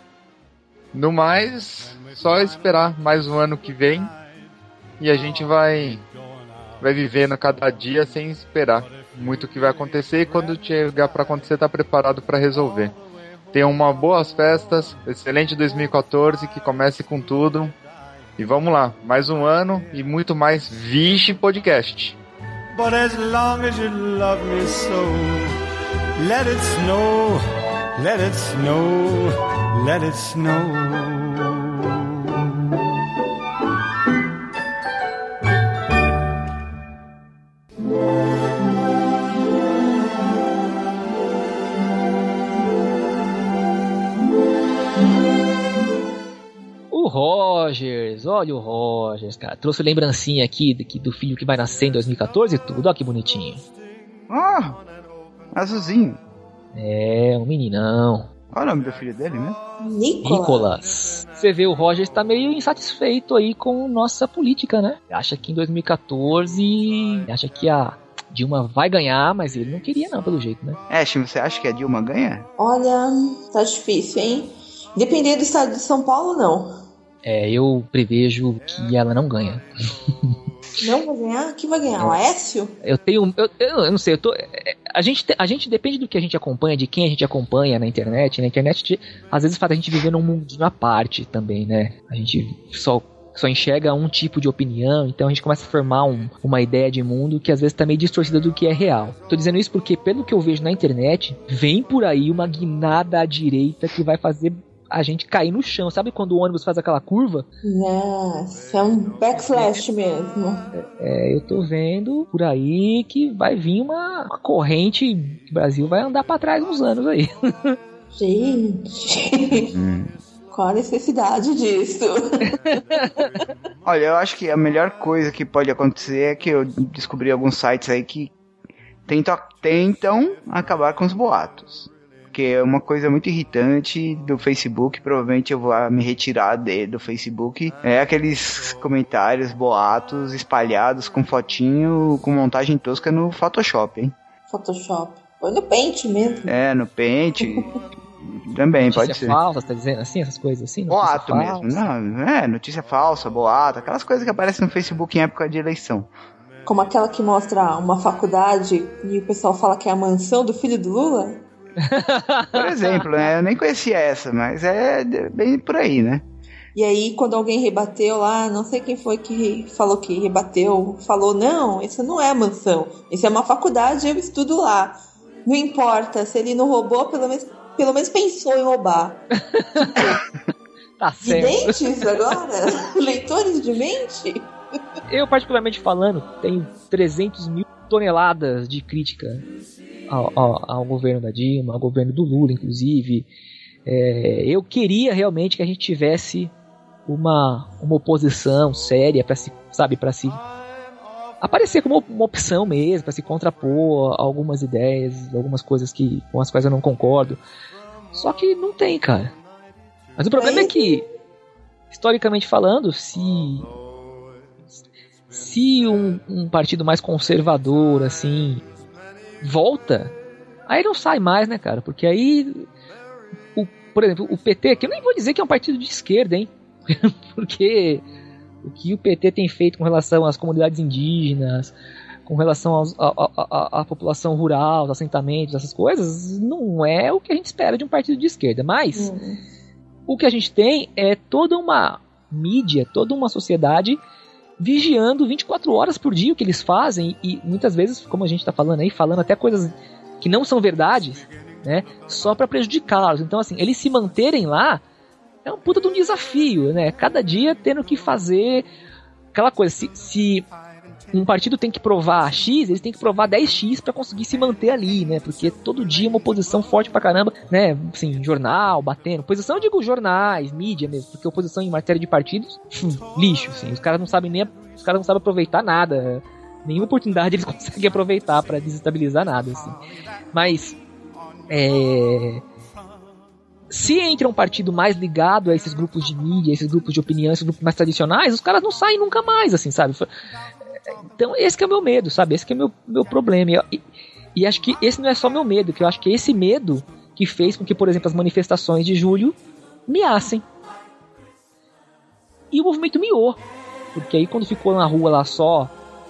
No mais, só esperar mais um ano que vem e a gente vai vivendo cada dia sem esperar muito o que vai acontecer, e quando chegar para acontecer, tá preparado para resolver. Tenham boas festas, excelente 2014, que comece com tudo E vamos lá, mais um ano e muito mais Vixe Podcast. But as long as you love me so, let it snow, let it snow, let it snow. Rogers, olha o Rogers, cara. Trouxe lembrancinha aqui do filho que vai nascer em 2014 e tudo. Olha que bonitinho. Ah, azulzinho. É, um meninão. Qual é o nome do filho dele mesmo? Nicolas. Você vê, o Rogers tá meio insatisfeito aí com nossa política, né? Acha que em 2014, acha que a Dilma vai ganhar, mas ele não queria não, pelo jeito, né? Chico, você acha que a Dilma ganha? Olha, tá difícil, hein? Dependendo do estado de São Paulo, não. Eu prevejo que ela não ganha. Não vai ganhar? Quem vai ganhar? O Aécio? Eu não sei, a gente depende do que a gente acompanha, de quem a gente acompanha na internet. Na internet, às vezes, faz a gente viver num mundinho à parte também, né? A gente só enxerga um tipo de opinião, então a gente começa a formar uma ideia de mundo que às vezes tá meio distorcida do que é real. Tô dizendo isso porque, pelo que eu vejo na internet, vem por aí uma guinada à direita que vai fazer a gente cair no chão. Sabe quando o ônibus faz aquela curva? Nossa, é um backflash mesmo. Eu tô vendo por aí que vai vir uma corrente, o Brasil vai andar pra trás uns anos aí. Gente, qual a necessidade disso? Olha, eu acho que a melhor coisa que pode acontecer é que eu descobri alguns sites aí que tentam acabar com os boatos. Que é uma coisa muito irritante do Facebook, provavelmente eu vou me retirar do Facebook. É aqueles comentários, boatos espalhados com fotinho, com montagem tosca no Photoshop, hein? Photoshop. Foi no Paint mesmo. No Paint. Também notícia pode ser. Falsa, tá dizendo assim, essas coisas assim? Boato falsa. mesmo. Não, notícia falsa, boato, aquelas coisas que aparecem no Facebook em época de eleição. Como aquela que mostra uma faculdade e o pessoal fala que é a mansão do filho do Lula? Por exemplo, né? Eu nem conhecia essa, mas é bem por aí, né? E aí, quando alguém rebateu lá, não sei quem foi que falou que rebateu, falou, não, isso não é mansão, isso é uma faculdade, eu estudo lá. Não importa, se ele não roubou, pelo menos pensou em roubar. Tá certo. Videntes agora? Leitores de mente? Eu, particularmente falando, tenho 300 mil toneladas de crítica ao governo da Dilma, ao governo do Lula, inclusive. Eu queria realmente que a gente tivesse uma oposição séria para se aparecer como uma opção mesmo, para se contrapor a algumas ideias, algumas coisas com as quais eu não concordo. Só que não tem, cara. Mas o problema é que, historicamente falando, se um partido mais conservador, assim, volta, aí não sai mais, né, cara? Porque aí, por exemplo, o PT, que eu nem vou dizer que é um partido de esquerda, hein? Porque o que o PT tem feito com relação às comunidades indígenas, com relação à população rural, aos assentamentos, essas coisas, não é o que a gente espera de um partido de esquerda. Mas o que a gente tem é toda uma mídia, toda uma sociedade vigiando 24 horas por dia o que eles fazem, e muitas vezes, como a gente está falando aí, falando até coisas que não são verdades, né, só para prejudicá-los. Então, assim, eles se manterem lá é um puta de um desafio, né? Cada dia tendo que fazer aquela coisa. Se um partido tem que provar X, eles têm que provar 10X para conseguir se manter ali, né? Porque todo dia uma oposição forte pra caramba, né? Assim, jornal, batendo. Oposição, eu digo jornais, mídia mesmo, porque oposição em matéria de partidos, lixo, assim. Os caras não sabem aproveitar nada. Nenhuma oportunidade eles conseguem aproveitar para desestabilizar nada, assim. Mas se entra um partido mais ligado a esses grupos de mídia, esses grupos de opinião, esses grupos mais tradicionais, os caras não saem nunca mais, assim, sabe? Então esse que é o meu medo, sabe? Esse que é o meu problema. E acho que esse não é só meu medo, que eu acho que é esse medo que fez com que, por exemplo, as manifestações de julho miassem. E o movimento miou. Porque aí quando ficou na rua lá só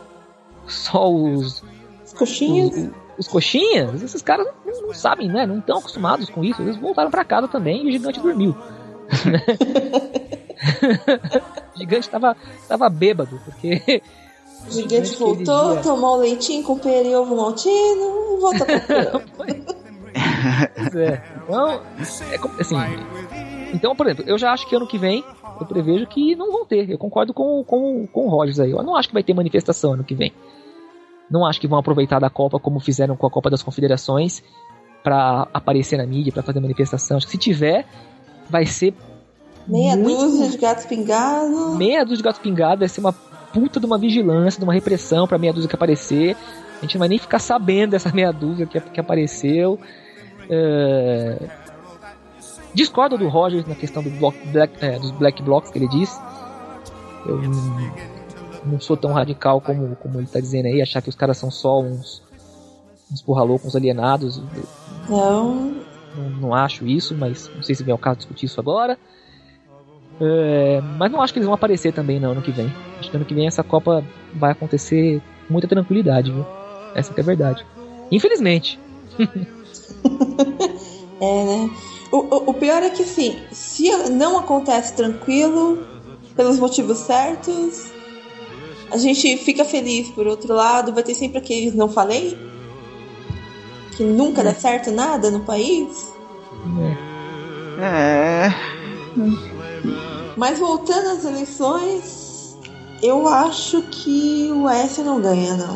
os coxinhas... Os coxinhas, esses caras não sabem, né? Não estão acostumados com isso. Eles voltaram pra casa também e o gigante dormiu. O gigante tava bêbado, porque... O gigante voltou, tomou um leitinho com pera e ovo maltino e voltou pra cama. Pois é. Então, assim... Então, por exemplo, eu já acho que ano que vem, eu prevejo que não vão ter. Eu concordo com o Rogers aí. Eu não acho que vai ter manifestação ano que vem. Não acho que vão aproveitar da Copa como fizeram com a Copa das Confederações pra aparecer na mídia, pra fazer manifestação. Acho que se tiver, vai ser meia dúzia de gatos pingados. Meia dúzia de gatos pingados, vai ser uma puta de uma vigilância, de uma repressão pra meia dúzia que aparecer. A gente não vai nem ficar sabendo dessa meia dúzia que apareceu. Discordo do Rogers na questão dos Black Blocs que ele diz. Eu não sou tão radical como ele tá dizendo aí, achar que os caras são só uns porra-loucos, uns alienados. Não acho isso, mas não sei se vem ao caso discutir isso agora. Mas não acho que eles vão aparecer também não, ano que vem. Acho que ano que vem essa Copa vai acontecer com muita tranquilidade, viu? Essa que é a verdade. Infelizmente. Né? O pior é que assim, se não acontece tranquilo, pelos motivos certos, a gente fica feliz. Por outro lado, vai ter sempre aqueles não falei, que nunca dá certo nada no país. Mas voltando às eleições, eu acho que o Aécio não ganha, não.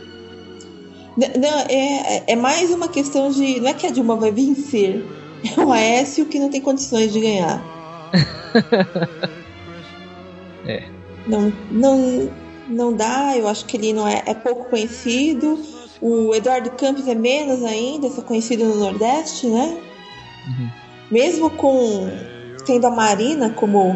É mais uma questão de... Não é que a Dilma vai vencer, é o Aécio que não tem condições de ganhar. Não dá, eu acho que ele não é pouco conhecido. O Eduardo Campos é menos ainda, só conhecido no Nordeste, né? Uhum. Mesmo tendo a Marina como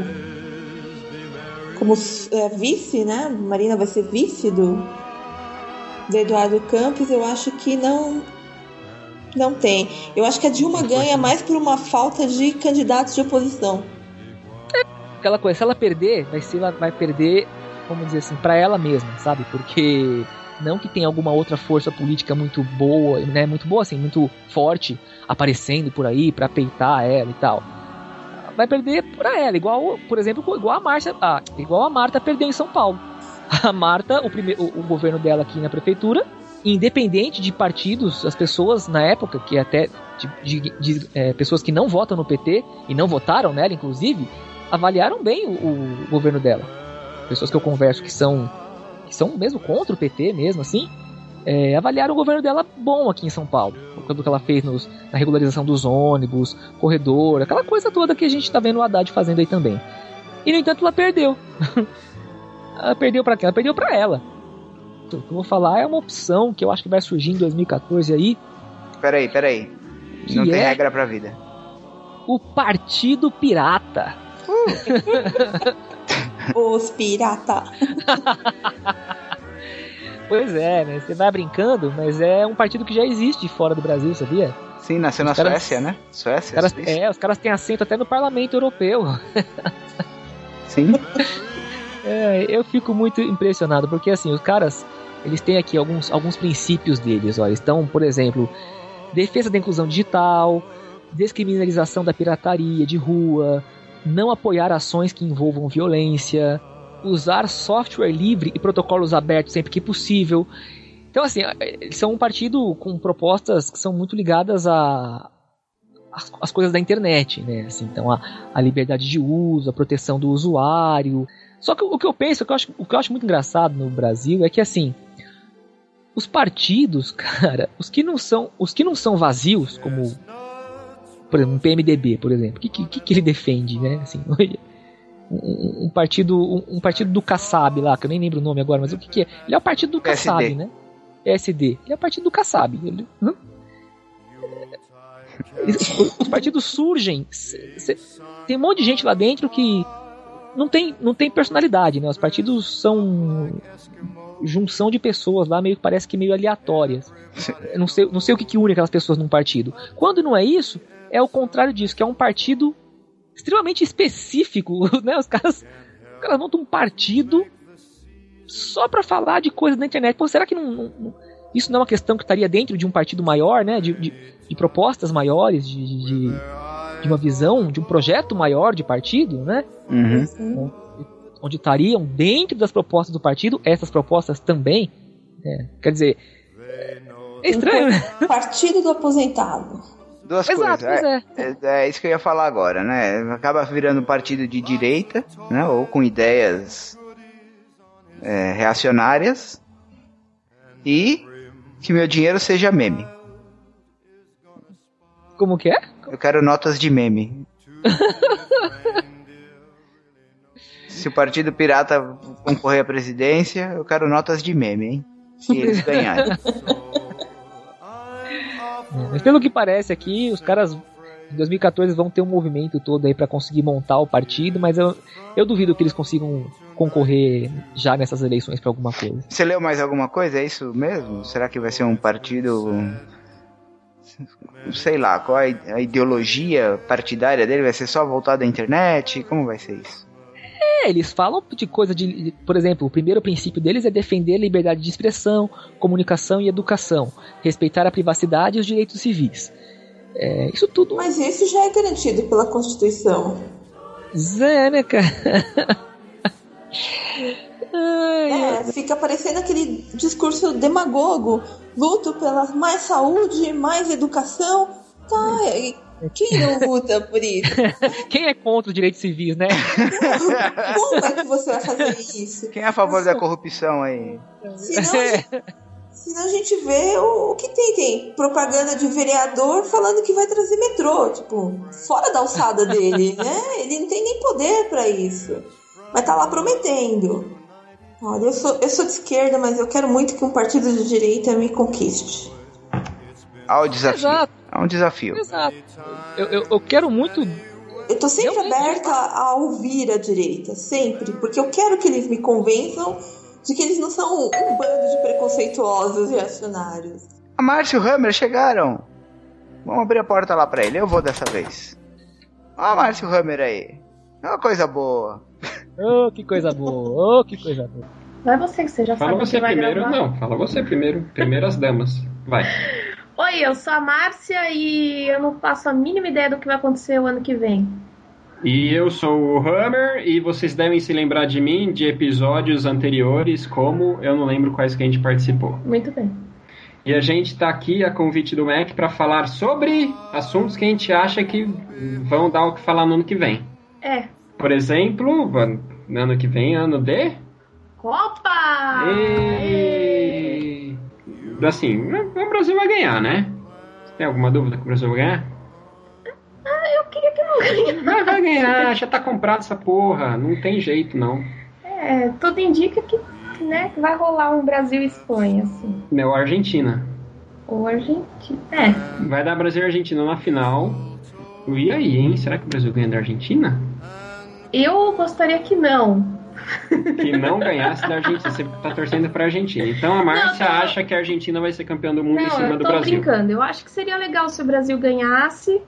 vice, né? Marina vai ser vice do Eduardo Campos. Eu acho que não tem. Eu acho que a Dilma ganha mais por uma falta de candidatos de oposição. Aquela coisa, se ela perder, vai perder, vamos dizer assim, pra ela mesma, sabe? Porque não que tenha alguma outra força política muito boa, né? Muito boa assim, muito forte, aparecendo por aí pra peitar ela e tal. Vai perder pra ela, igual, por exemplo, igual a Marta perdeu em São Paulo. A Marta, o governo dela aqui na prefeitura, independente de partidos, as pessoas na época, que até pessoas que não votam no PT e não votaram nela, inclusive, avaliaram bem o governo dela. Pessoas que eu converso que são mesmo contra o PT, mesmo assim, avaliaram o governo dela bom aqui em São Paulo. Do que ela fez na regularização dos ônibus, corredor, aquela coisa toda que a gente tá vendo o Haddad fazendo aí também. E, no entanto, ela perdeu. Ela perdeu pra quem? Ela perdeu pra ela. O que eu vou falar é uma opção que eu acho que vai surgir em 2014 aí. Peraí. Não tem regra pra vida. O Partido Pirata. Os pirata. Pois é, né? Você vai brincando, mas é um partido que já existe fora do Brasil, sabia? Sim, nasceu na Suécia, né? Suécia? Os caras têm assento até no Parlamento Europeu. Sim. Eu fico muito impressionado, porque assim, os caras, eles têm aqui alguns princípios deles, ó. Eles estão, por exemplo, defesa da inclusão digital, descriminalização da pirataria de rua, não apoiar ações que envolvam violência, usar software livre e protocolos abertos sempre que possível. Então, assim, eles são um partido com propostas que são muito ligadas às coisas da internet, né? Assim, então, a liberdade de uso, a proteção do usuário. Só que o que eu penso, o que eu acho muito engraçado no Brasil é que, assim, os partidos, cara, os que não são vazios, como, por exemplo, um PMDB, por exemplo, o que ele defende, né? Assim, um partido do Kassab lá, que eu nem lembro o nome agora, mas o que é? Ele é o partido do Kassab, né? PSD. Ele é o partido do Kassab. Os partidos surgem, tem um monte de gente lá dentro que não tem personalidade, né? Os partidos são junção de pessoas lá, parece que meio aleatórias. Eu não sei o que une aquelas pessoas num partido. Quando não é isso, é o contrário disso, que é um partido extremamente específico, né? Os caras montam um partido só pra falar de coisas na internet. Pô, será que isso não é uma questão que estaria dentro de um partido maior, né? De propostas maiores, de uma visão, de um projeto maior de partido, né? Uhum. onde estariam dentro das propostas do partido essas propostas também. Quer dizer, é estranho, né? Partido do aposentado. Duas Exato, coisas. É isso que eu ia falar agora, né? Acaba virando um partido de direita, né? Ou com ideias reacionárias. E que meu dinheiro seja meme. Como que é? Eu quero notas de meme. Se o Partido Pirata concorrer à presidência, eu quero notas de meme, hein? Se eles ganharem. Mas pelo que parece aqui, os caras em 2014 vão ter um movimento todo aí pra conseguir montar o partido, mas eu duvido que eles consigam concorrer já nessas eleições pra alguma coisa. Você leu mais alguma coisa? É isso mesmo? Será que vai ser um partido... Sei lá, qual a ideologia partidária dele? Vai ser só voltado à internet? Como vai ser isso? Eles falam de coisa de... Por exemplo, o primeiro princípio deles é defender a liberdade de expressão, comunicação e educação, respeitar a privacidade e os direitos civis. Isso tudo... Mas isso já é garantido pela Constituição. Zé, né, cara? Fica parecendo aquele discurso demagogo. Luto pela mais saúde, mais educação. Tá, quem não luta por isso? Quem é contra os direitos civis, né? Como é que você vai fazer isso? Quem é a favor da corrupção aí? Senão a gente vê o que tem. Tem propaganda de vereador falando que vai trazer metrô. Tipo, fora da alçada dele, né? Ele não tem nem poder pra isso. Mas tá lá prometendo. Olha, eu sou de esquerda, mas eu quero muito que um partido de direita me conquiste. Há o desafio. Exato. Há um desafio. Exato. Eu quero muito... Eu tô sempre aberta a ouvir a direita, sempre. Porque eu quero que eles me convençam de que eles não são um bando de preconceituosos reacionários. A Márcio e o Hammer chegaram. Vamos abrir a porta lá pra ele, eu vou dessa vez. Ó, Márcio e o Hammer aí. É uma coisa boa. Oh, que coisa boa. Oh, que coisa boa. Vai você que você já fala sabe você que vai primeiro, gravar. não. Fala você primeiro. Primeiro as damas. Vai. Oi, eu sou a Márcia e eu não faço a mínima ideia do que vai acontecer o ano que vem. E eu sou o Hammer e vocês devem se lembrar de mim de episódios anteriores, como eu não lembro quais que a gente participou. Muito bem. E a gente tá aqui a convite do Mac para falar sobre assuntos que a gente acha que vão dar o que falar no ano que vem. Por exemplo, no ano que vem, ano de... Copa! Assim, o Brasil vai ganhar, né? Você tem alguma dúvida que o Brasil vai ganhar? Eu queria que não ganhasse. Vai ganhar, já tá comprado essa porra. Não tem jeito, não. Tudo indica que, né, vai rolar um Brasil e Espanha, assim. Ou Argentina. Ou Argentina. Vai dar Brasil e Argentina na final. E aí, hein? Será que o Brasil ganha da Argentina? Eu gostaria que não. Que não ganhasse da Argentina. Você tá torcendo pra Argentina. Então a Márcia acha que a Argentina vai ser campeã do mundo em cima do Brasil. Eu tô brincando. Eu acho que seria legal se o Brasil ganhasse.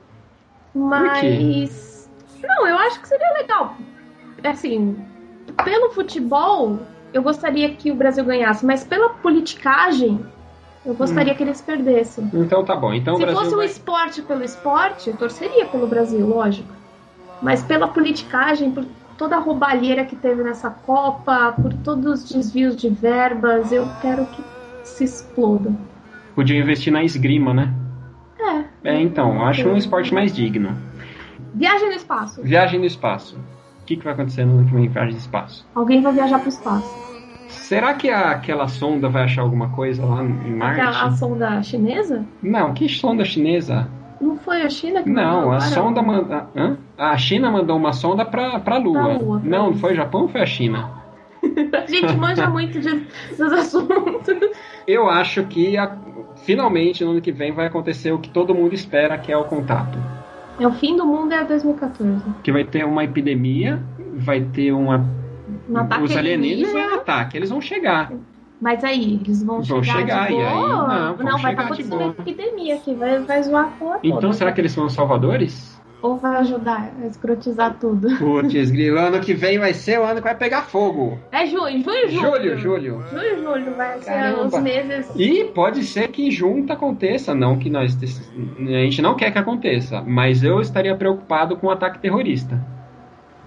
Mas... Não, eu acho que seria legal. Assim, pelo futebol, eu gostaria que o Brasil ganhasse. Mas pela politicagem, eu gostaria que eles perdessem. Então tá bom. Então, se fosse o esporte pelo esporte, eu torceria pelo Brasil, lógico. Mas pela politicagem, por toda a roubalheira que teve nessa Copa, por todos os desvios de verbas, eu quero que se exploda. Podia investir na esgrima, né? Então, acho um esporte mais digno. Viagem no espaço. Viagem no espaço. O que vai acontecer no que vem viagem no espaço? Alguém vai viajar pro espaço. Será que aquela sonda vai achar alguma coisa lá em Marte? A sonda chinesa? Não, que sonda chinesa? Não foi a China que mandou? Não, a sonda a China mandou uma sonda pra Lua. Não foi o Japão ou foi a China? A gente manja muito dos assuntos. Eu acho que finalmente no ano que vem vai acontecer o que todo mundo espera, que é o contato. O fim do mundo é 2014. Que vai ter uma epidemia, vai ter um ataque. Os alienígenas vão ataque, eles vão chegar. Mas aí, eles vão chegar de boa? E aí, não vai estar acontecendo uma epidemia aqui, vai zoar a porra. Então será que eles são salvadores? Ou vai ajudar a escrotizar tudo? Putz, grilo, ano que vem vai ser o ano que vai pegar fogo. É julho. Julho vai ser os meses. E pode ser que junto aconteça, não que a gente não quer que aconteça, mas eu estaria preocupado com o ataque terrorista.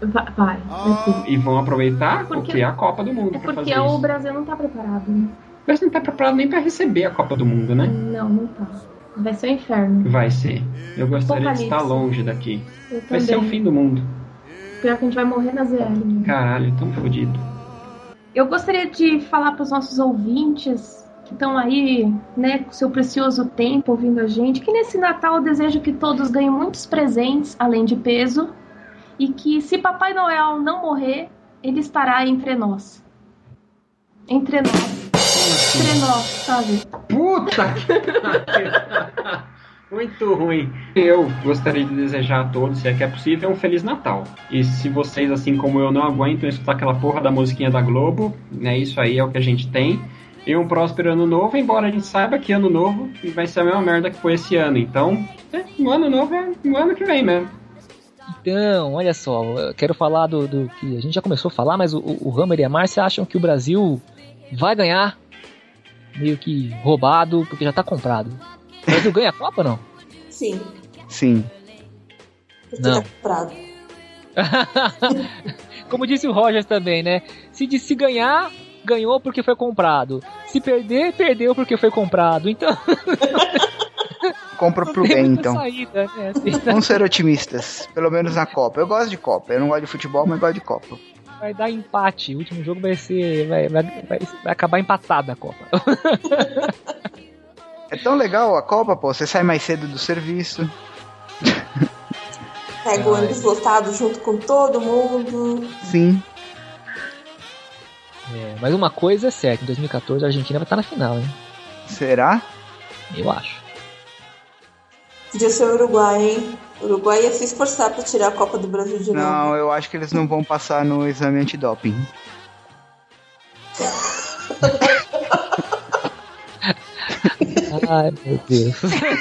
Vai ter. E vão aproveitar porque é a Copa do Mundo. É porque o Brasil não tá preparado, né? O Brasil não tá preparado nem pra receber a Copa do Mundo, né? Não tá. Vai ser um inferno. Vai ser. Eu gostaria de estar longe daqui. Vai ser o fim do mundo. Pior que a gente vai morrer na ZL. Né? Caralho, tão fodido. Eu gostaria de falar pros nossos ouvintes que estão aí, né, com seu precioso tempo ouvindo a gente, que nesse Natal eu desejo que todos ganhem muitos presentes, além de peso, e que se Papai Noel não morrer, ele estará entre nós. Entre nós. Entre nós, sabe? Puta que muito ruim. Eu gostaria de desejar a todos, se é que é possível, um Feliz Natal. E se vocês, assim como eu, não aguentam escutar aquela porra da musiquinha da Globo, né, isso aí é o que a gente tem. E um próspero ano novo, embora a gente saiba que ano novo vai ser a mesma merda que foi esse ano. Então, o ano novo é o ano que vem mesmo. Então, olha só, eu quero falar do que a gente já começou a falar, mas o Hammer e a Márcia acham que o Brasil vai ganhar meio que roubado, porque já tá comprado. O Brasil ganha a Copa ou não? Sim. Porque Não. tá comprado. Como disse o Rogers também, né? Se ganhar, ganhou porque foi comprado. Se perder, perdeu porque foi comprado. Então... Compra pro bem, então. Saída, né? Vamos ser otimistas, pelo menos na Copa. Eu gosto de Copa, eu não gosto de futebol, mas gosto de Copa. Vai dar empate, o último jogo vai ser... Vai acabar empatada a Copa. É tão legal a Copa, pô, você sai mais cedo do serviço. Pega o ônibus lotado junto com todo mundo. Sim. Mas uma coisa é certa, em 2014 a Argentina vai estar na final, hein? Será? Eu acho. Podia ser o Uruguai, hein? O Uruguai ia se esforçar pra tirar a Copa do Brasil de novo. Não, eu acho que eles não vão passar no exame antidoping. Ai, meu Deus.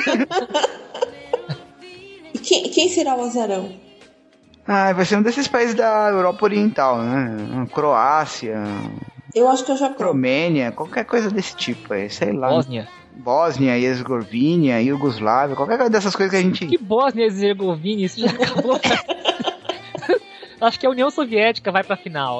E quem será o azarão? Ah, vai ser um desses países da Europa Oriental, né? Croácia. Eu acho que eu já... Romênia, qualquer coisa desse tipo aí, sei lá. Bósnia, Herzegovina, Iugoslávia, qualquer coisa dessas coisas que a gente... Que Bósnia e Herzegovina? Isso já acabou. Acho que a União Soviética vai pra final.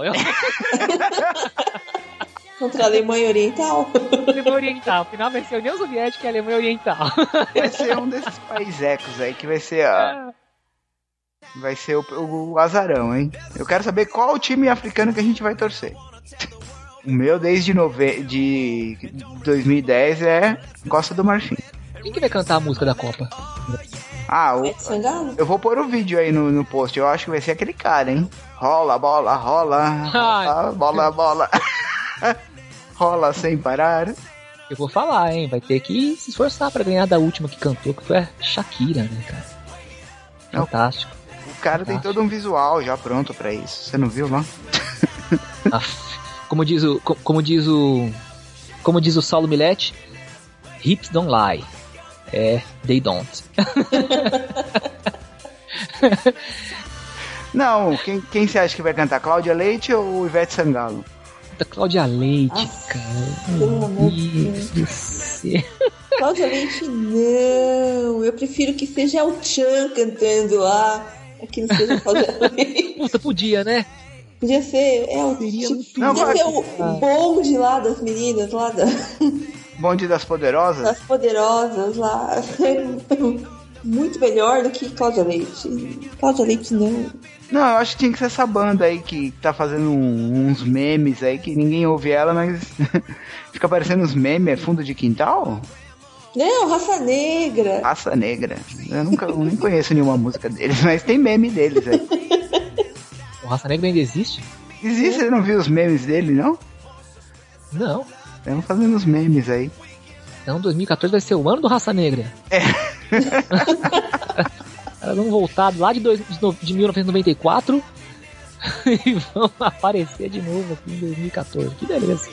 Contra a Alemanha Oriental? Alemanha Oriental. Final vai ser a União Soviética e a Alemanha Oriental. Vai ser um desses paisecos aí que vai ser vai ser o azarão, hein? Eu quero saber qual o time africano que a gente vai torcer. O meu desde de 2010 é Costa do Marfim. Quem que vai cantar a música da Copa? Eu vou pôr o vídeo aí no post. Eu acho que vai ser aquele cara, hein? Rola, bola, rola. Bola. Rola sem parar. Eu vou falar, hein? Vai ter que se esforçar pra ganhar da última que cantou, que foi a Shakira, né, cara? Fantástico. O cara tem todo um visual já pronto pra isso. Você não viu lá? Como diz o Saulo Milete, hips don't lie. They don't. Não, quem você acha que vai cantar? Cláudia Leite ou Ivete Sangalo? Cláudia Leite, cara. Pelo amor de Deus. Cláudia Leite, não. Eu prefiro que seja o Chan cantando lá. Que não seja Cláudia Leite. Puta, podia, né? Podia ser. Podia ser o bonde lá das meninas, lá da. Bonde das Poderosas? Das Poderosas lá. Muito melhor do que Cláudia Leite. Cláudia Leite não. Não, eu acho que tinha que ser essa banda aí que tá fazendo uns memes aí que ninguém ouve ela, mas fica aparecendo uns memes, fundo de quintal? Não, Raça Negra. Raça Negra. Eu nem conheço nenhuma música deles, mas tem meme deles aí. O Raça Negra ainda existe? Existe, você não viu os memes dele, não? Não. Estão fazendo uns memes aí. Então 2014 vai ser o ano do Raça Negra. Elas vão voltar lá de 1994 e vão aparecer de novo aqui em 2014. Que beleza.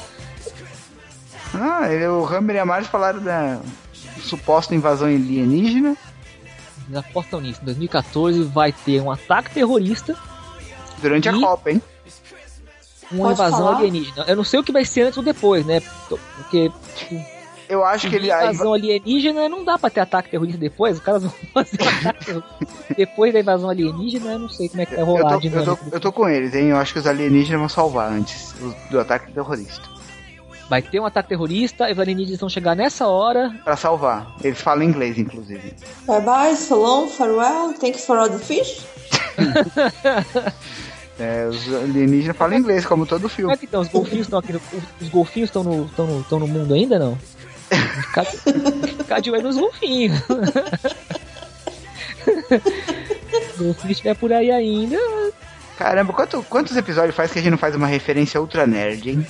O Hammer e a Mars falaram da suposta invasão alienígena. Eles apostam nisso. Em 2014 vai ter um ataque terrorista. Durante a Copa, hein? Uma invasão alienígena. Eu não sei o que vai ser antes ou depois, né? Porque Eu acho que ele... invasão alienígena não dá pra ter ataque terrorista depois. Os caras vão fazer um ataque terrorista depois da invasão alienígena. Eu não sei como é que vai rolar. Eu tô com eles, hein? Eu acho que os alienígenas vão salvar antes do ataque terrorista. Vai ter um ataque terrorista e os alienígenas vão chegar nessa hora pra salvar. Eles falam inglês, inclusive. Bye bye, so long, farewell, thanks for all the fish. Os alienígenas falam inglês, como todo filme. Como é que estão? Os golfinhos estão aqui. Os golfinhos estão no mundo ainda, não? Ficar de olho nos golfinhos. Se o golfinho estiver por aí ainda. Caramba, quantos episódios faz que a gente não faz uma referência ultra nerd, hein?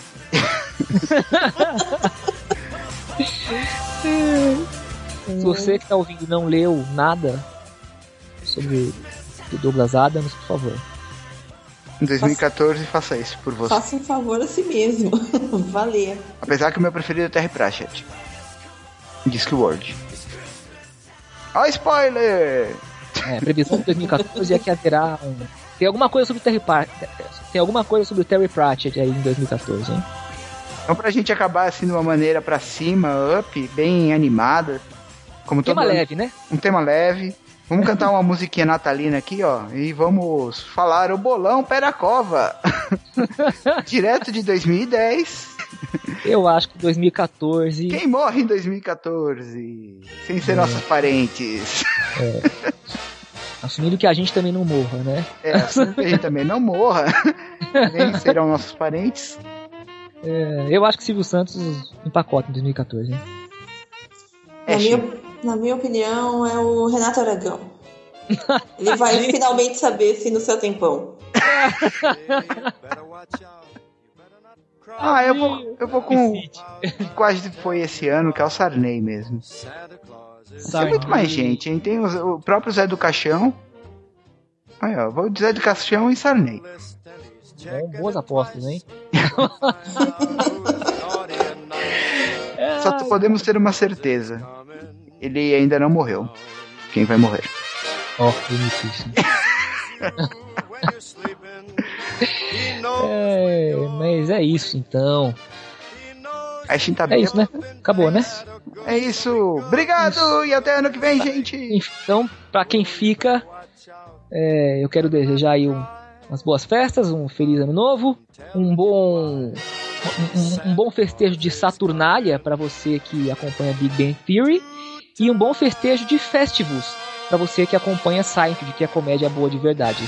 Se você que tá ouvindo não leu nada sobre o Douglas Adams, por favor. Em 2014, faça isso por você. Faça um favor a si mesmo. Valeu. Apesar que o meu preferido é Terry Pratchett. Discworld. Ó, spoiler! Previsão de 2014 é que haverá Tem alguma coisa sobre o Terry Pratchett aí em 2014, hein? Então, pra gente acabar assim de uma maneira pra cima, up, bem animada. Como tema leve, né? Um tema leve. Vamos cantar uma musiquinha natalina aqui, ó. E vamos falar o bolão Pé da Cova. Direto de 2010. Eu acho que 2014... Quem morre em 2014? Sem ser nossos parentes. Assumindo que a gente também não morra, né? Assumindo que a gente também não morra. Nem serão nossos parentes. Eu acho que Silvio Santos empacota em 2014, hein? Na minha opinião, é o Renato Aragão. Ele vai finalmente saber se no seu tempão. Eu vou com quase foi esse ano, que é o Sarney mesmo. Tem muito mais gente, hein? Tem o próprio Zé do Caixão. Aí, ó, vou de Zé do Caixão e Sarney. Boas apostas, hein? Só podemos ter uma certeza. Ele ainda não morreu. Quem vai morrer? Benefício. Mas é isso, então. A gente tá bem. Isso, né? Acabou, né? É isso. Obrigado e até ano que vem, gente. Então, pra quem fica, eu quero desejar aí umas boas festas, um feliz ano novo, um bom festejo de Saturnália para você que acompanha Big Bang Theory e um bom festejo de Festivus para você que acompanha Seinfeld, que é comédia boa de verdade.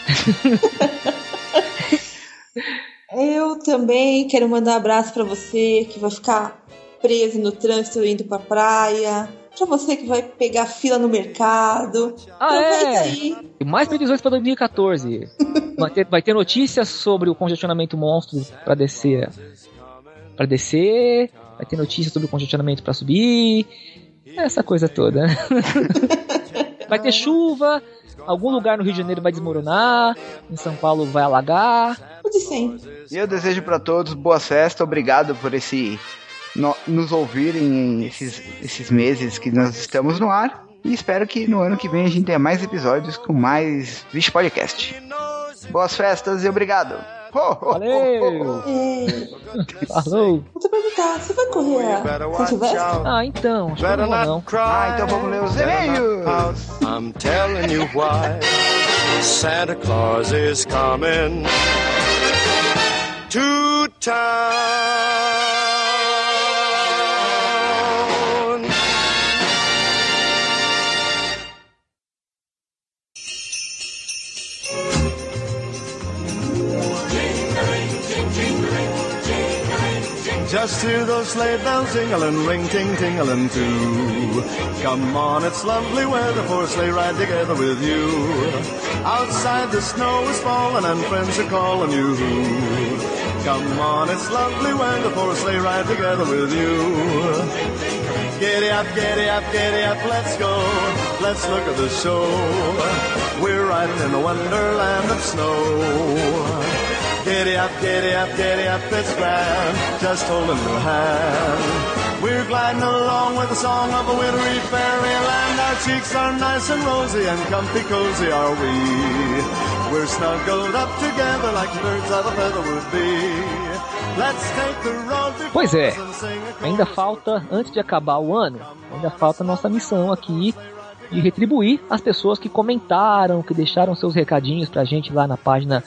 Eu também quero mandar um abraço para você que vai ficar preso no trânsito indo pra praia, pra você que vai pegar fila no mercado. Aí. E mais previsões para 2014. Vai ter notícias sobre o congestionamento monstro para descer. Vai ter notícias sobre o congestionamento para subir. Essa coisa toda. Vai ter chuva. Algum lugar no Rio de Janeiro vai desmoronar. Em São Paulo vai alagar. Tudo sim. E eu desejo para todos boas festas. Obrigado por nos ouvirem esses meses que nós estamos no ar. E espero que no ano que vem a gente tenha mais episódios com mais Vixe Podcast. Boas festas e obrigado. Valeu! Falou! Vou te perguntar, você vai correr São Silvestre? Então, acho que não vou não. Então vamos ler os e-mails. I'm telling you why Santa Claus is coming to town. Just hear those sleigh bells jingling, ring, ting, tingling too. Come on, it's lovely weather for a sleigh ride together with you. Outside the snow is falling and friends are calling you. Come on, it's lovely weather for a sleigh ride together with you. Giddy up, giddy up, giddy up, let's go. Let's look at the show. We're riding in the wonderland of snow. Giddy up, giddy up, giddy up, it's grand, just holding your hand. We're gliding along with the song of a wintry fairyland. Our cheeks are nice and rosy and comfy cozy are we. We're snuggled up together like birds of a feather would be. Pois é, ainda falta, antes de acabar o ano, ainda falta a nossa missão aqui de retribuir as pessoas que comentaram, que deixaram seus recadinhos pra gente lá na página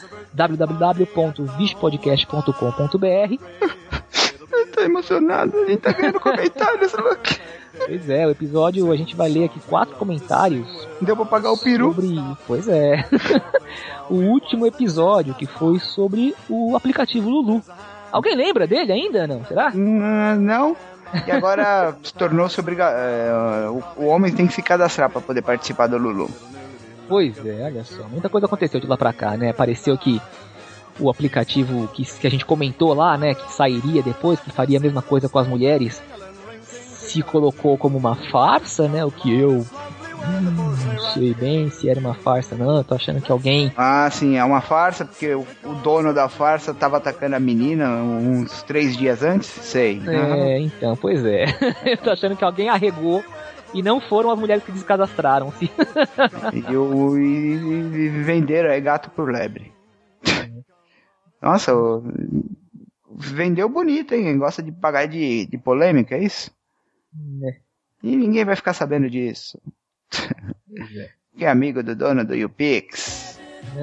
www.vishpodcast.com.br. Eu tô emocionado, a gente tá ganhando comentários, Luke. Pois é, o episódio, a gente vai ler aqui 4 comentários. Deu pra pagar o peru. Pois é. O último episódio, que foi sobre o aplicativo Lulu. Alguém lembra dele ainda, não? Será? Não. E agora se tornou-se obrigado. O homem tem que se cadastrar para poder participar do Lulu. Pois é, olha só. Muita coisa aconteceu de lá pra cá, né? Apareceu que o aplicativo que a gente comentou lá, né? Que sairia depois, que faria a mesma coisa com as mulheres, se colocou como uma farsa, né? O que eu não sei bem se era uma farsa, não. Eu tô achando que alguém... Ah, sim, é uma farsa, porque o dono da farsa tava atacando a menina uns 3 dias antes, sei. Então, pois é. Eu tô achando que alguém arregou e não foram as mulheres que descadastraram-se. E venderam gato por lebre. Nossa, vendeu bonito, hein? Gosta de pagar de polêmica, é isso? E ninguém vai ficar sabendo disso. Que é amigo do dono do YouPix.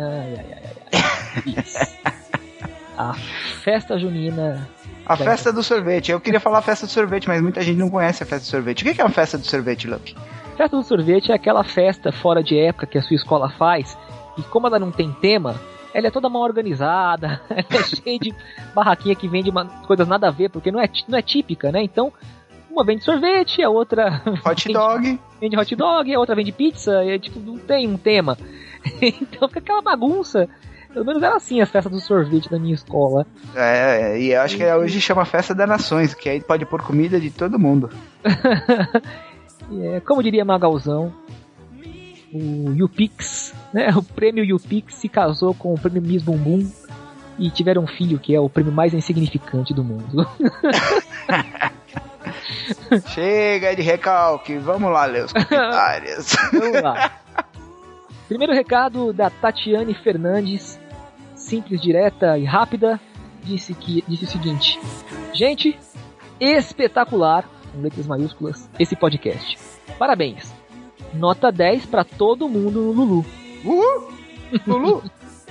A festa junina. A festa do sorvete. Eu queria falar festa do sorvete, mas muita gente não conhece a festa do sorvete. O que é uma festa do sorvete, Luke? Festa do sorvete é aquela festa fora de época que a sua escola faz. E como ela não tem tema, ela é toda mal organizada. Ela é cheia de barraquinha que vende coisas nada a ver, porque não é típica, né? Então, uma vende sorvete, a outra vende hot dog, a outra vende pizza, e tipo, não tem um tema. Então fica aquela bagunça. Pelo menos era assim as festas do sorvete da minha escola. E eu acho que hoje chama Festa das Nações, que aí pode pôr comida de todo mundo. Como diria Magalzão, o YouPix, né? O prêmio YouPix se casou com o prêmio Miss Bumbum e tiveram um filho que é o prêmio mais insignificante do mundo. Chega de recalque, vamos lá ler os comentários. Vamos lá. Primeiro recado da Tatiane Fernandes, simples, direta e rápida, disse o seguinte: gente, espetacular, com letras maiúsculas, esse podcast. Parabéns. Nota 10 pra todo mundo no Lulu. Lulu?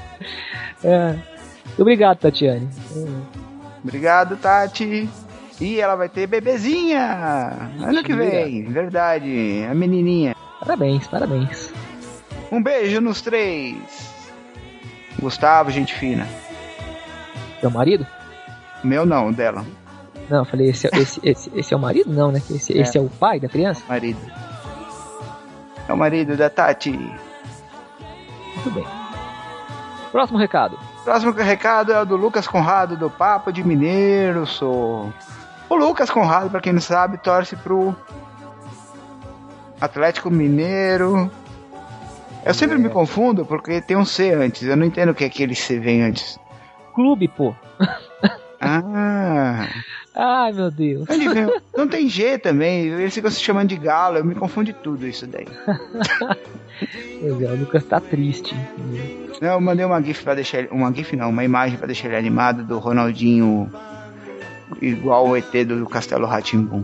Obrigado, Tatiane. Obrigado, Tati. E ela vai ter bebezinha ano que vem, verdade, a menininha. Parabéns. Um beijo nos 3. Gustavo, gente fina. Seu marido? Meu não, dela. Não, eu falei, esse é o marido? Não, né? Esse é o pai da criança? Marido. É o marido da Tati. Muito bem. Próximo recado. Próximo recado é o do Lucas Conrado, do Papo de Mineiro. O Lucas Conrado, pra quem não sabe, torce pro Atlético Mineiro. Eu sempre me confundo porque tem um C antes. Eu não entendo o que aquele C vem antes. Clube, pô. Ai, meu Deus. Não tem G também. Eles ficam se chamando de Galo. Eu me confundo de tudo isso daí. Pois é, o Lucas tá triste. Não, eu mandei uma GIF pra deixar ele... uma imagem pra deixar ele animado do Ronaldinho igual o ET do Castelo Rá-Tim-Bum.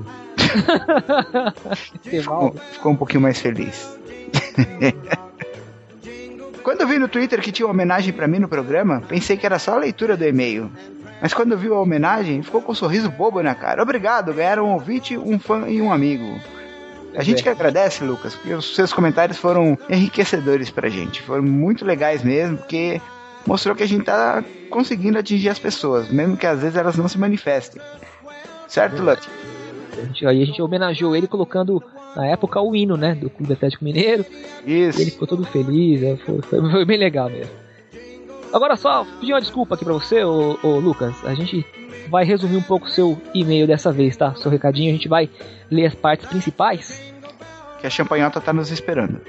Ficou um pouquinho mais feliz. Quando eu vi no Twitter que tinha uma homenagem pra mim no programa, pensei que era só a leitura do e-mail. Mas quando viu a homenagem, ficou com um sorriso bobo na cara. Obrigado, ganharam um ouvinte, um fã e um amigo. A gente que agradece, Lucas, porque os seus comentários foram enriquecedores pra gente. Foram muito legais mesmo, porque mostrou que a gente tá conseguindo atingir as pessoas, mesmo que às vezes elas não se manifestem. Certo, Luck? Aí a gente homenageou ele colocando, na época, o hino, né, do Clube Atlético Mineiro. Isso. Ele ficou todo feliz, foi bem legal mesmo. Agora só, pedir uma desculpa aqui pra você, ô Lucas. A gente vai resumir um pouco o seu e-mail dessa vez, tá? Seu recadinho, a gente vai ler as partes principais. Que a champanhota tá nos esperando.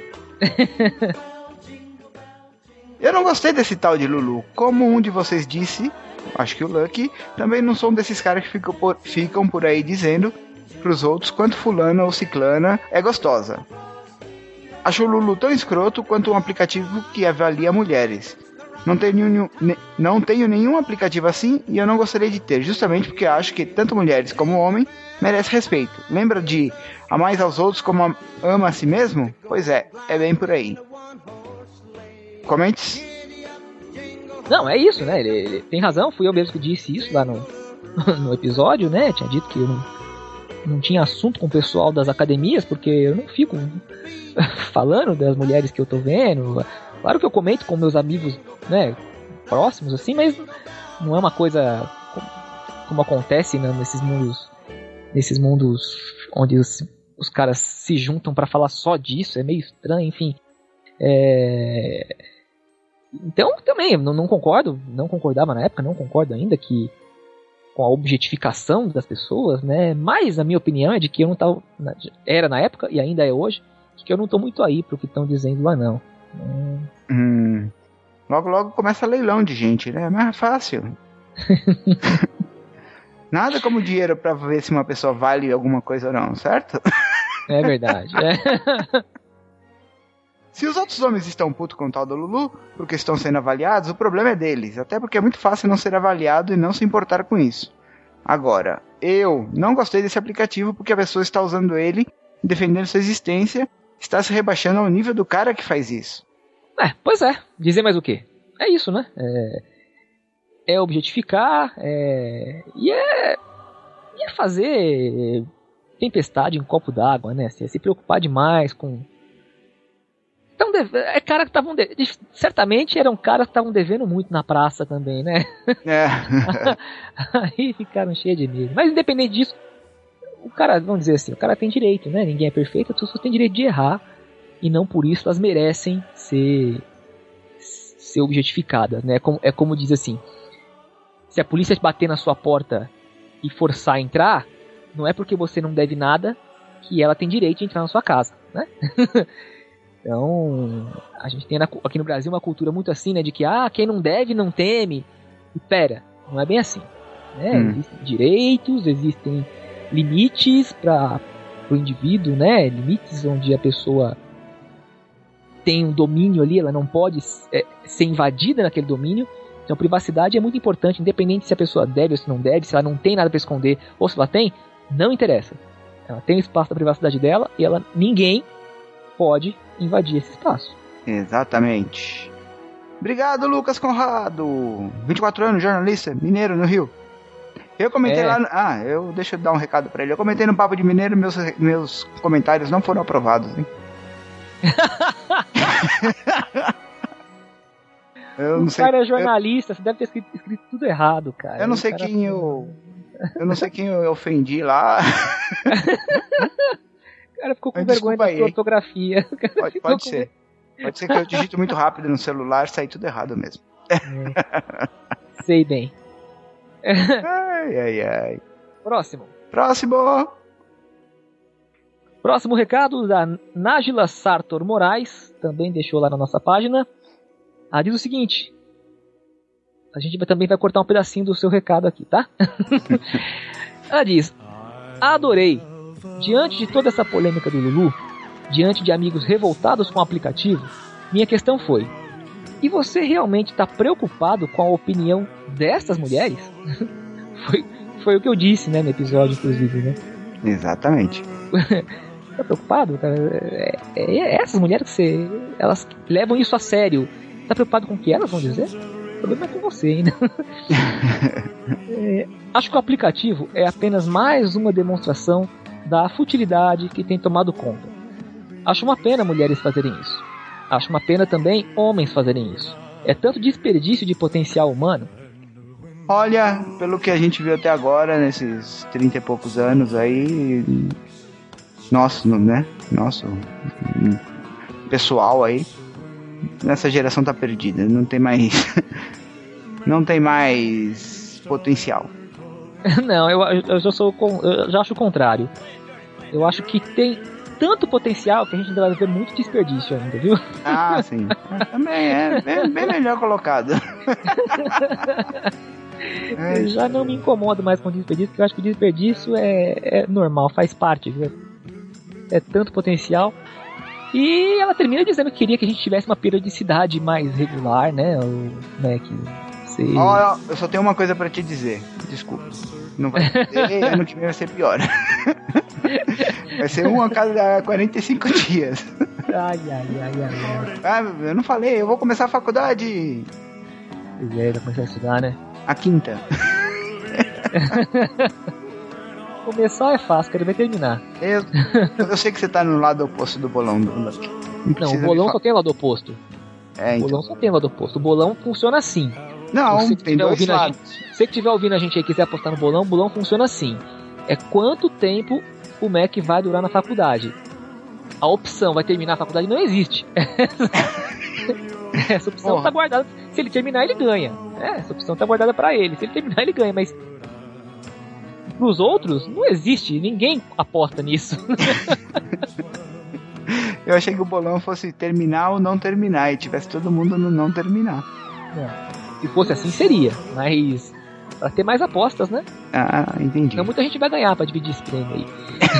Eu não gostei desse tal de Lulu. Como um de vocês disse, acho que o Lucky, também não sou um desses caras que ficam por aí dizendo pros outros quanto fulana ou ciclana é gostosa. Acho o Lulu tão escroto quanto um aplicativo que avalia mulheres. Não tenho nenhum aplicativo assim e eu não gostaria de ter, justamente porque acho que tanto mulheres como homens merecem respeito. Lembra de amar mais aos outros como ama a si mesmo? Pois é bem por aí. Comentes? Não, é isso, né? Ele tem razão, fui eu mesmo que disse isso lá no episódio, né? Tinha dito que eu não tinha assunto com o pessoal das academias, porque eu não fico falando das mulheres que eu tô vendo. Claro que eu comento com meus amigos, né, próximos, assim, mas não é uma coisa como acontece, né, nesses mundos onde os caras se juntam pra falar só disso, é meio estranho, enfim. Então, também, não concordo, não concordava na época, não concordo ainda com a objetificação das pessoas, né, mas a minha opinião é de que eu não tava, era na época e ainda é hoje, que eu não tô muito aí pro que estão dizendo lá, não. Logo começa leilão de gente, né? É mais fácil. Nada como dinheiro pra ver se uma pessoa vale alguma coisa ou não, certo? É verdade. Se os outros homens estão putos com o tal do Lulu porque estão sendo avaliados, o problema é deles. Até porque é muito fácil não ser avaliado e não se importar com isso. Agora, eu não gostei desse aplicativo porque a pessoa está usando ele, defendendo sua existência, está se rebaixando ao nível do cara que faz isso. Pois é. Dizer mais o quê? É isso, né? É objetificar, e é fazer tempestade em copo d'água, né? Se preocupar demais com... cara que estavam certamente eram caras que estavam devendo muito na praça também, né? Aí ficaram cheios de medo. Mas independente disso, o cara, vamos dizer assim, o cara tem direito, né? Ninguém é perfeito, as pessoas têm direito de errar. E não por isso elas merecem ser objetificadas, né? É como diz assim, se a polícia bater na sua porta e forçar a entrar, não é porque você não deve nada que ela tem direito de entrar na sua casa, né? Então, a gente tem aqui no Brasil uma cultura muito assim, né? De que, quem não deve não teme. E pera, não é bem assim, né? Existem direitos, existem limites para o indivíduo, né? Limites onde a pessoa tem um domínio ali, ela não pode ser invadida naquele domínio. Então privacidade é muito importante, independente se a pessoa deve ou se não deve, se ela não tem nada para esconder ou se ela tem, não interessa. Ela tem o espaço da privacidade dela e ninguém pode invadir esse espaço. Exatamente. Obrigado, Lucas Conrado. 24 anos, jornalista, mineiro no Rio. Eu comentei lá... deixa eu dar um recado pra ele. Eu comentei no Papo de Mineiro, meus comentários não foram aprovados, hein? O cara é jornalista, você deve ter escrito tudo errado, cara. Eu não sei quem eu não sei quem eu ofendi lá. O cara ficou com vergonha da sua ortografia. Pode ser. Pode ser que eu digito muito rápido no celular e saí tudo errado mesmo. Sei bem. Ai. Próximo recado da Nájila Sartor Moraes, também deixou lá na nossa página. Ela diz o seguinte: a gente também vai cortar um pedacinho do seu recado aqui, tá? Ela diz: adorei. Diante de toda essa polêmica do Lulu, diante de amigos revoltados com o aplicativo, minha questão foi: e você realmente está preocupado com a opinião dessas mulheres? foi o que eu disse, né, no episódio, inclusive, né? Exatamente. Tá preocupado, cara? Essas mulheres elas levam isso a sério. Tá preocupado com o que elas vão dizer? O problema é com você ainda. Acho que o aplicativo é apenas mais uma demonstração da futilidade que tem tomado conta. Acho uma pena mulheres fazerem isso. Acho uma pena também homens fazerem isso. É tanto desperdício de potencial humano. Olha, pelo que a gente viu até agora, nesses 30 e poucos anos aí, nosso pessoal aí, nessa geração tá perdida, não tem mais potencial. Não, eu já acho o contrário. Eu acho que tem tanto potencial que a gente ainda vai ver muito desperdício ainda, viu? Ah, sim. Também é bem melhor colocado. Eu já não me incomodo mais com desperdício, porque eu acho que o desperdício é normal, faz parte, viu? É tanto potencial. E ela termina dizendo que queria que a gente tivesse uma periodicidade mais regular, né? Eu só tenho uma coisa pra te dizer. Desculpa. Não vai ter, ano que vem vai ser pior. Vai ser um a cada 45 dias. Ai. Eu não falei, eu vou começar a faculdade. Pois é, vai começar a estudar, né? A quinta. Começar é fácil, quero ver terminar. Eu sei que você tá no lado oposto do bolão do Lucky. Não, o bolão só tem lado oposto. O bolão só tem lado oposto. O bolão funciona assim. Não, tem dois lados. Se você que estiver ouvindo a gente aí e quiser apostar no bolão, o bolão funciona assim. É quanto tempo o Mac vai durar na faculdade. A opção vai terminar a faculdade não existe. Essa opção tá guardada. Se ele terminar, ele ganha. Essa opção tá guardada pra ele. Se ele terminar, ele ganha. Mas pros outros, não existe. Ninguém aposta nisso. Eu achei que o bolão fosse terminar ou não terminar. E tivesse todo mundo no não terminar. Se fosse assim, seria. Mas pra ter mais apostas, né? Entendi. Então muita gente vai ganhar pra dividir esse prêmio aí.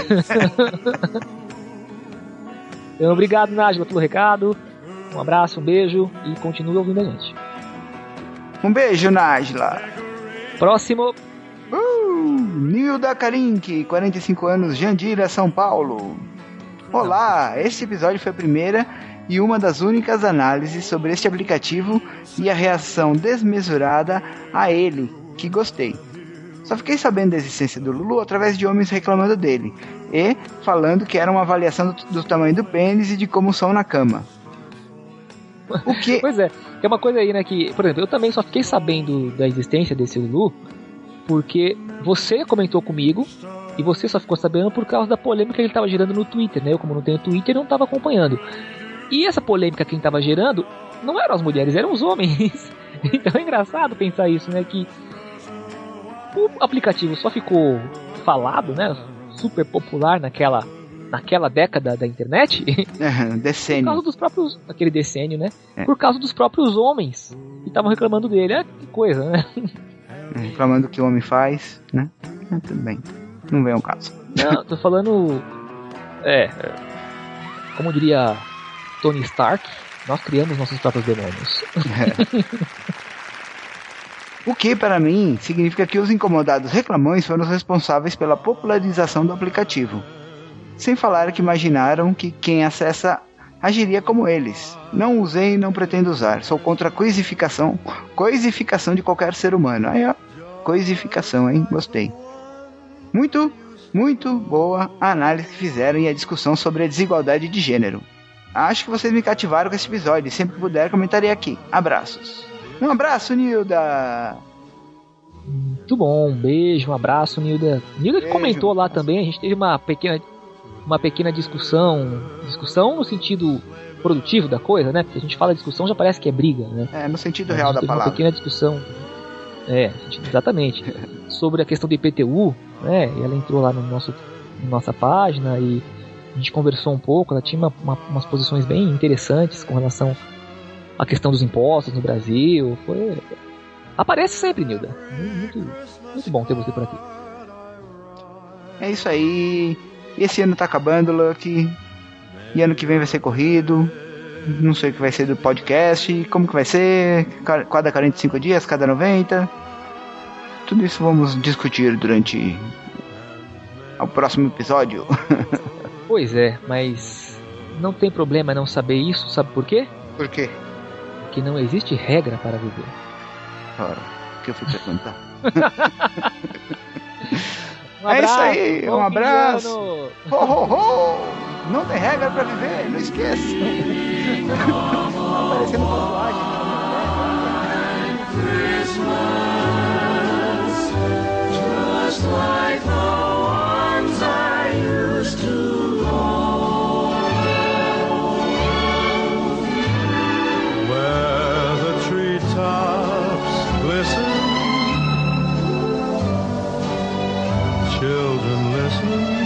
Então, obrigado, Nájila, pelo recado. Um abraço, um beijo e continue ouvindo a gente. Um beijo, Nájila. Próximo. Nilda Karink, 45 anos, Jandira, São Paulo. Olá, este episódio foi a primeira e uma das únicas análises sobre este aplicativo e a reação desmesurada a ele, que gostei. Só fiquei sabendo da existência do Lulu através de homens reclamando dele e falando que era uma avaliação do tamanho do pênis e de como são na cama. O que? Pois é, tem uma coisa aí, né, que, por exemplo, eu também só fiquei sabendo da existência desse Lulu porque você comentou comigo e você só ficou sabendo por causa da polêmica que ele estava gerando no Twitter, né? Eu, como não tenho Twitter, não estava acompanhando. E essa polêmica quem estava gerando não eram as mulheres, eram os homens. Então é engraçado pensar isso, né? Que o aplicativo só ficou falado, né? Super popular naquela década da internet. Decênio. Por causa dos próprios... Aquele decênio, né? Por causa dos próprios homens que estavam reclamando dele. Que coisa, né? Reclamando do que o homem faz, né? Tudo bem. Não vem ao caso. Não, tô falando... Como diria Tony Stark, nós criamos nossos próprios demônios. O que, para mim, significa que os incomodados reclamões foram os responsáveis pela popularização do aplicativo. Sem falar que imaginaram que quem acessa agiria como eles. Não usei e não pretendo usar. Sou contra a coisificação de qualquer ser humano. Aí, ó, coisificação, hein? Gostei. Muito, muito boa a análise que fizeram e a discussão sobre a desigualdade de gênero. Acho que vocês me cativaram com esse episódio e sempre que puder comentarei aqui. Abraços. Um abraço, Nilda! Muito bom, um beijo, um abraço, Nilda. Nilda que comentou lá também, a gente teve uma pequena discussão no sentido produtivo da coisa, né? Porque a gente fala discussão, já parece que é briga, né? No sentido real da palavra. Uma pequena discussão, exatamente, sobre a questão do IPTU, né? E ela entrou lá na nossa página e a gente conversou um pouco, ela tinha umas posições bem interessantes com relação à questão dos impostos no Brasil. Aparece sempre, Nilda. Muito, muito bom ter você por aqui. É isso aí. Esse ano tá acabando, Lucky. E ano que vem vai ser corrido. Não sei o que vai ser do podcast. Como que vai ser? Cada 45 dias? Cada 90? Tudo isso vamos discutir durante o próximo episódio. Pois é, mas não tem problema não saber isso. Sabe por quê? Por quê? Que não existe regra para viver. Ora, o que eu fui perguntar? Um abraço, é isso aí, um abraço. Ho, ho, ho. Não tem regra pra viver, não esqueça. Tá parecendo tatuagem. Just like the ones I used to know. Where the treetops glisten, children listen.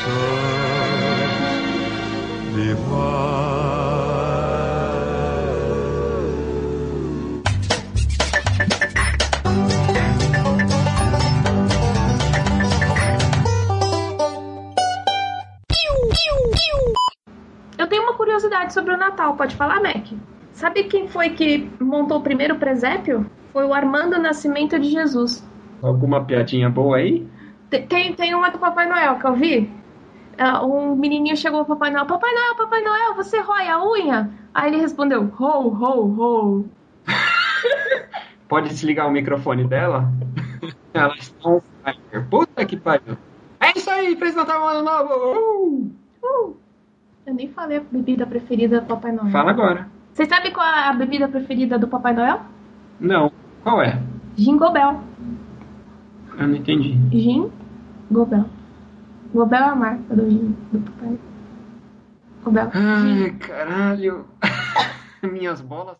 Eu tenho uma curiosidade sobre o Natal, pode falar, Mac? Sabe quem foi que montou o primeiro presépio? Foi o Armando Nascimento de Jesus. Alguma piadinha boa aí? Tem uma do Papai Noel, que eu vi. Um menininho chegou ao Papai Noel. Papai Noel, você rói a unha? Aí ele respondeu, ho, ho, ho. Pode desligar o microfone dela? Elas estão... Puta que pariu. É isso aí, Feliz Natal, Ano Novo! Eu nem falei a bebida preferida do Papai Noel. Fala agora. Vocês sabem qual é a bebida preferida do Papai Noel? Não. Qual é? Jingle Bell. Eu não entendi. Jingle Bell. Gobel é a marca do Papai. Gobel. Ai, caralho. Minhas bolas.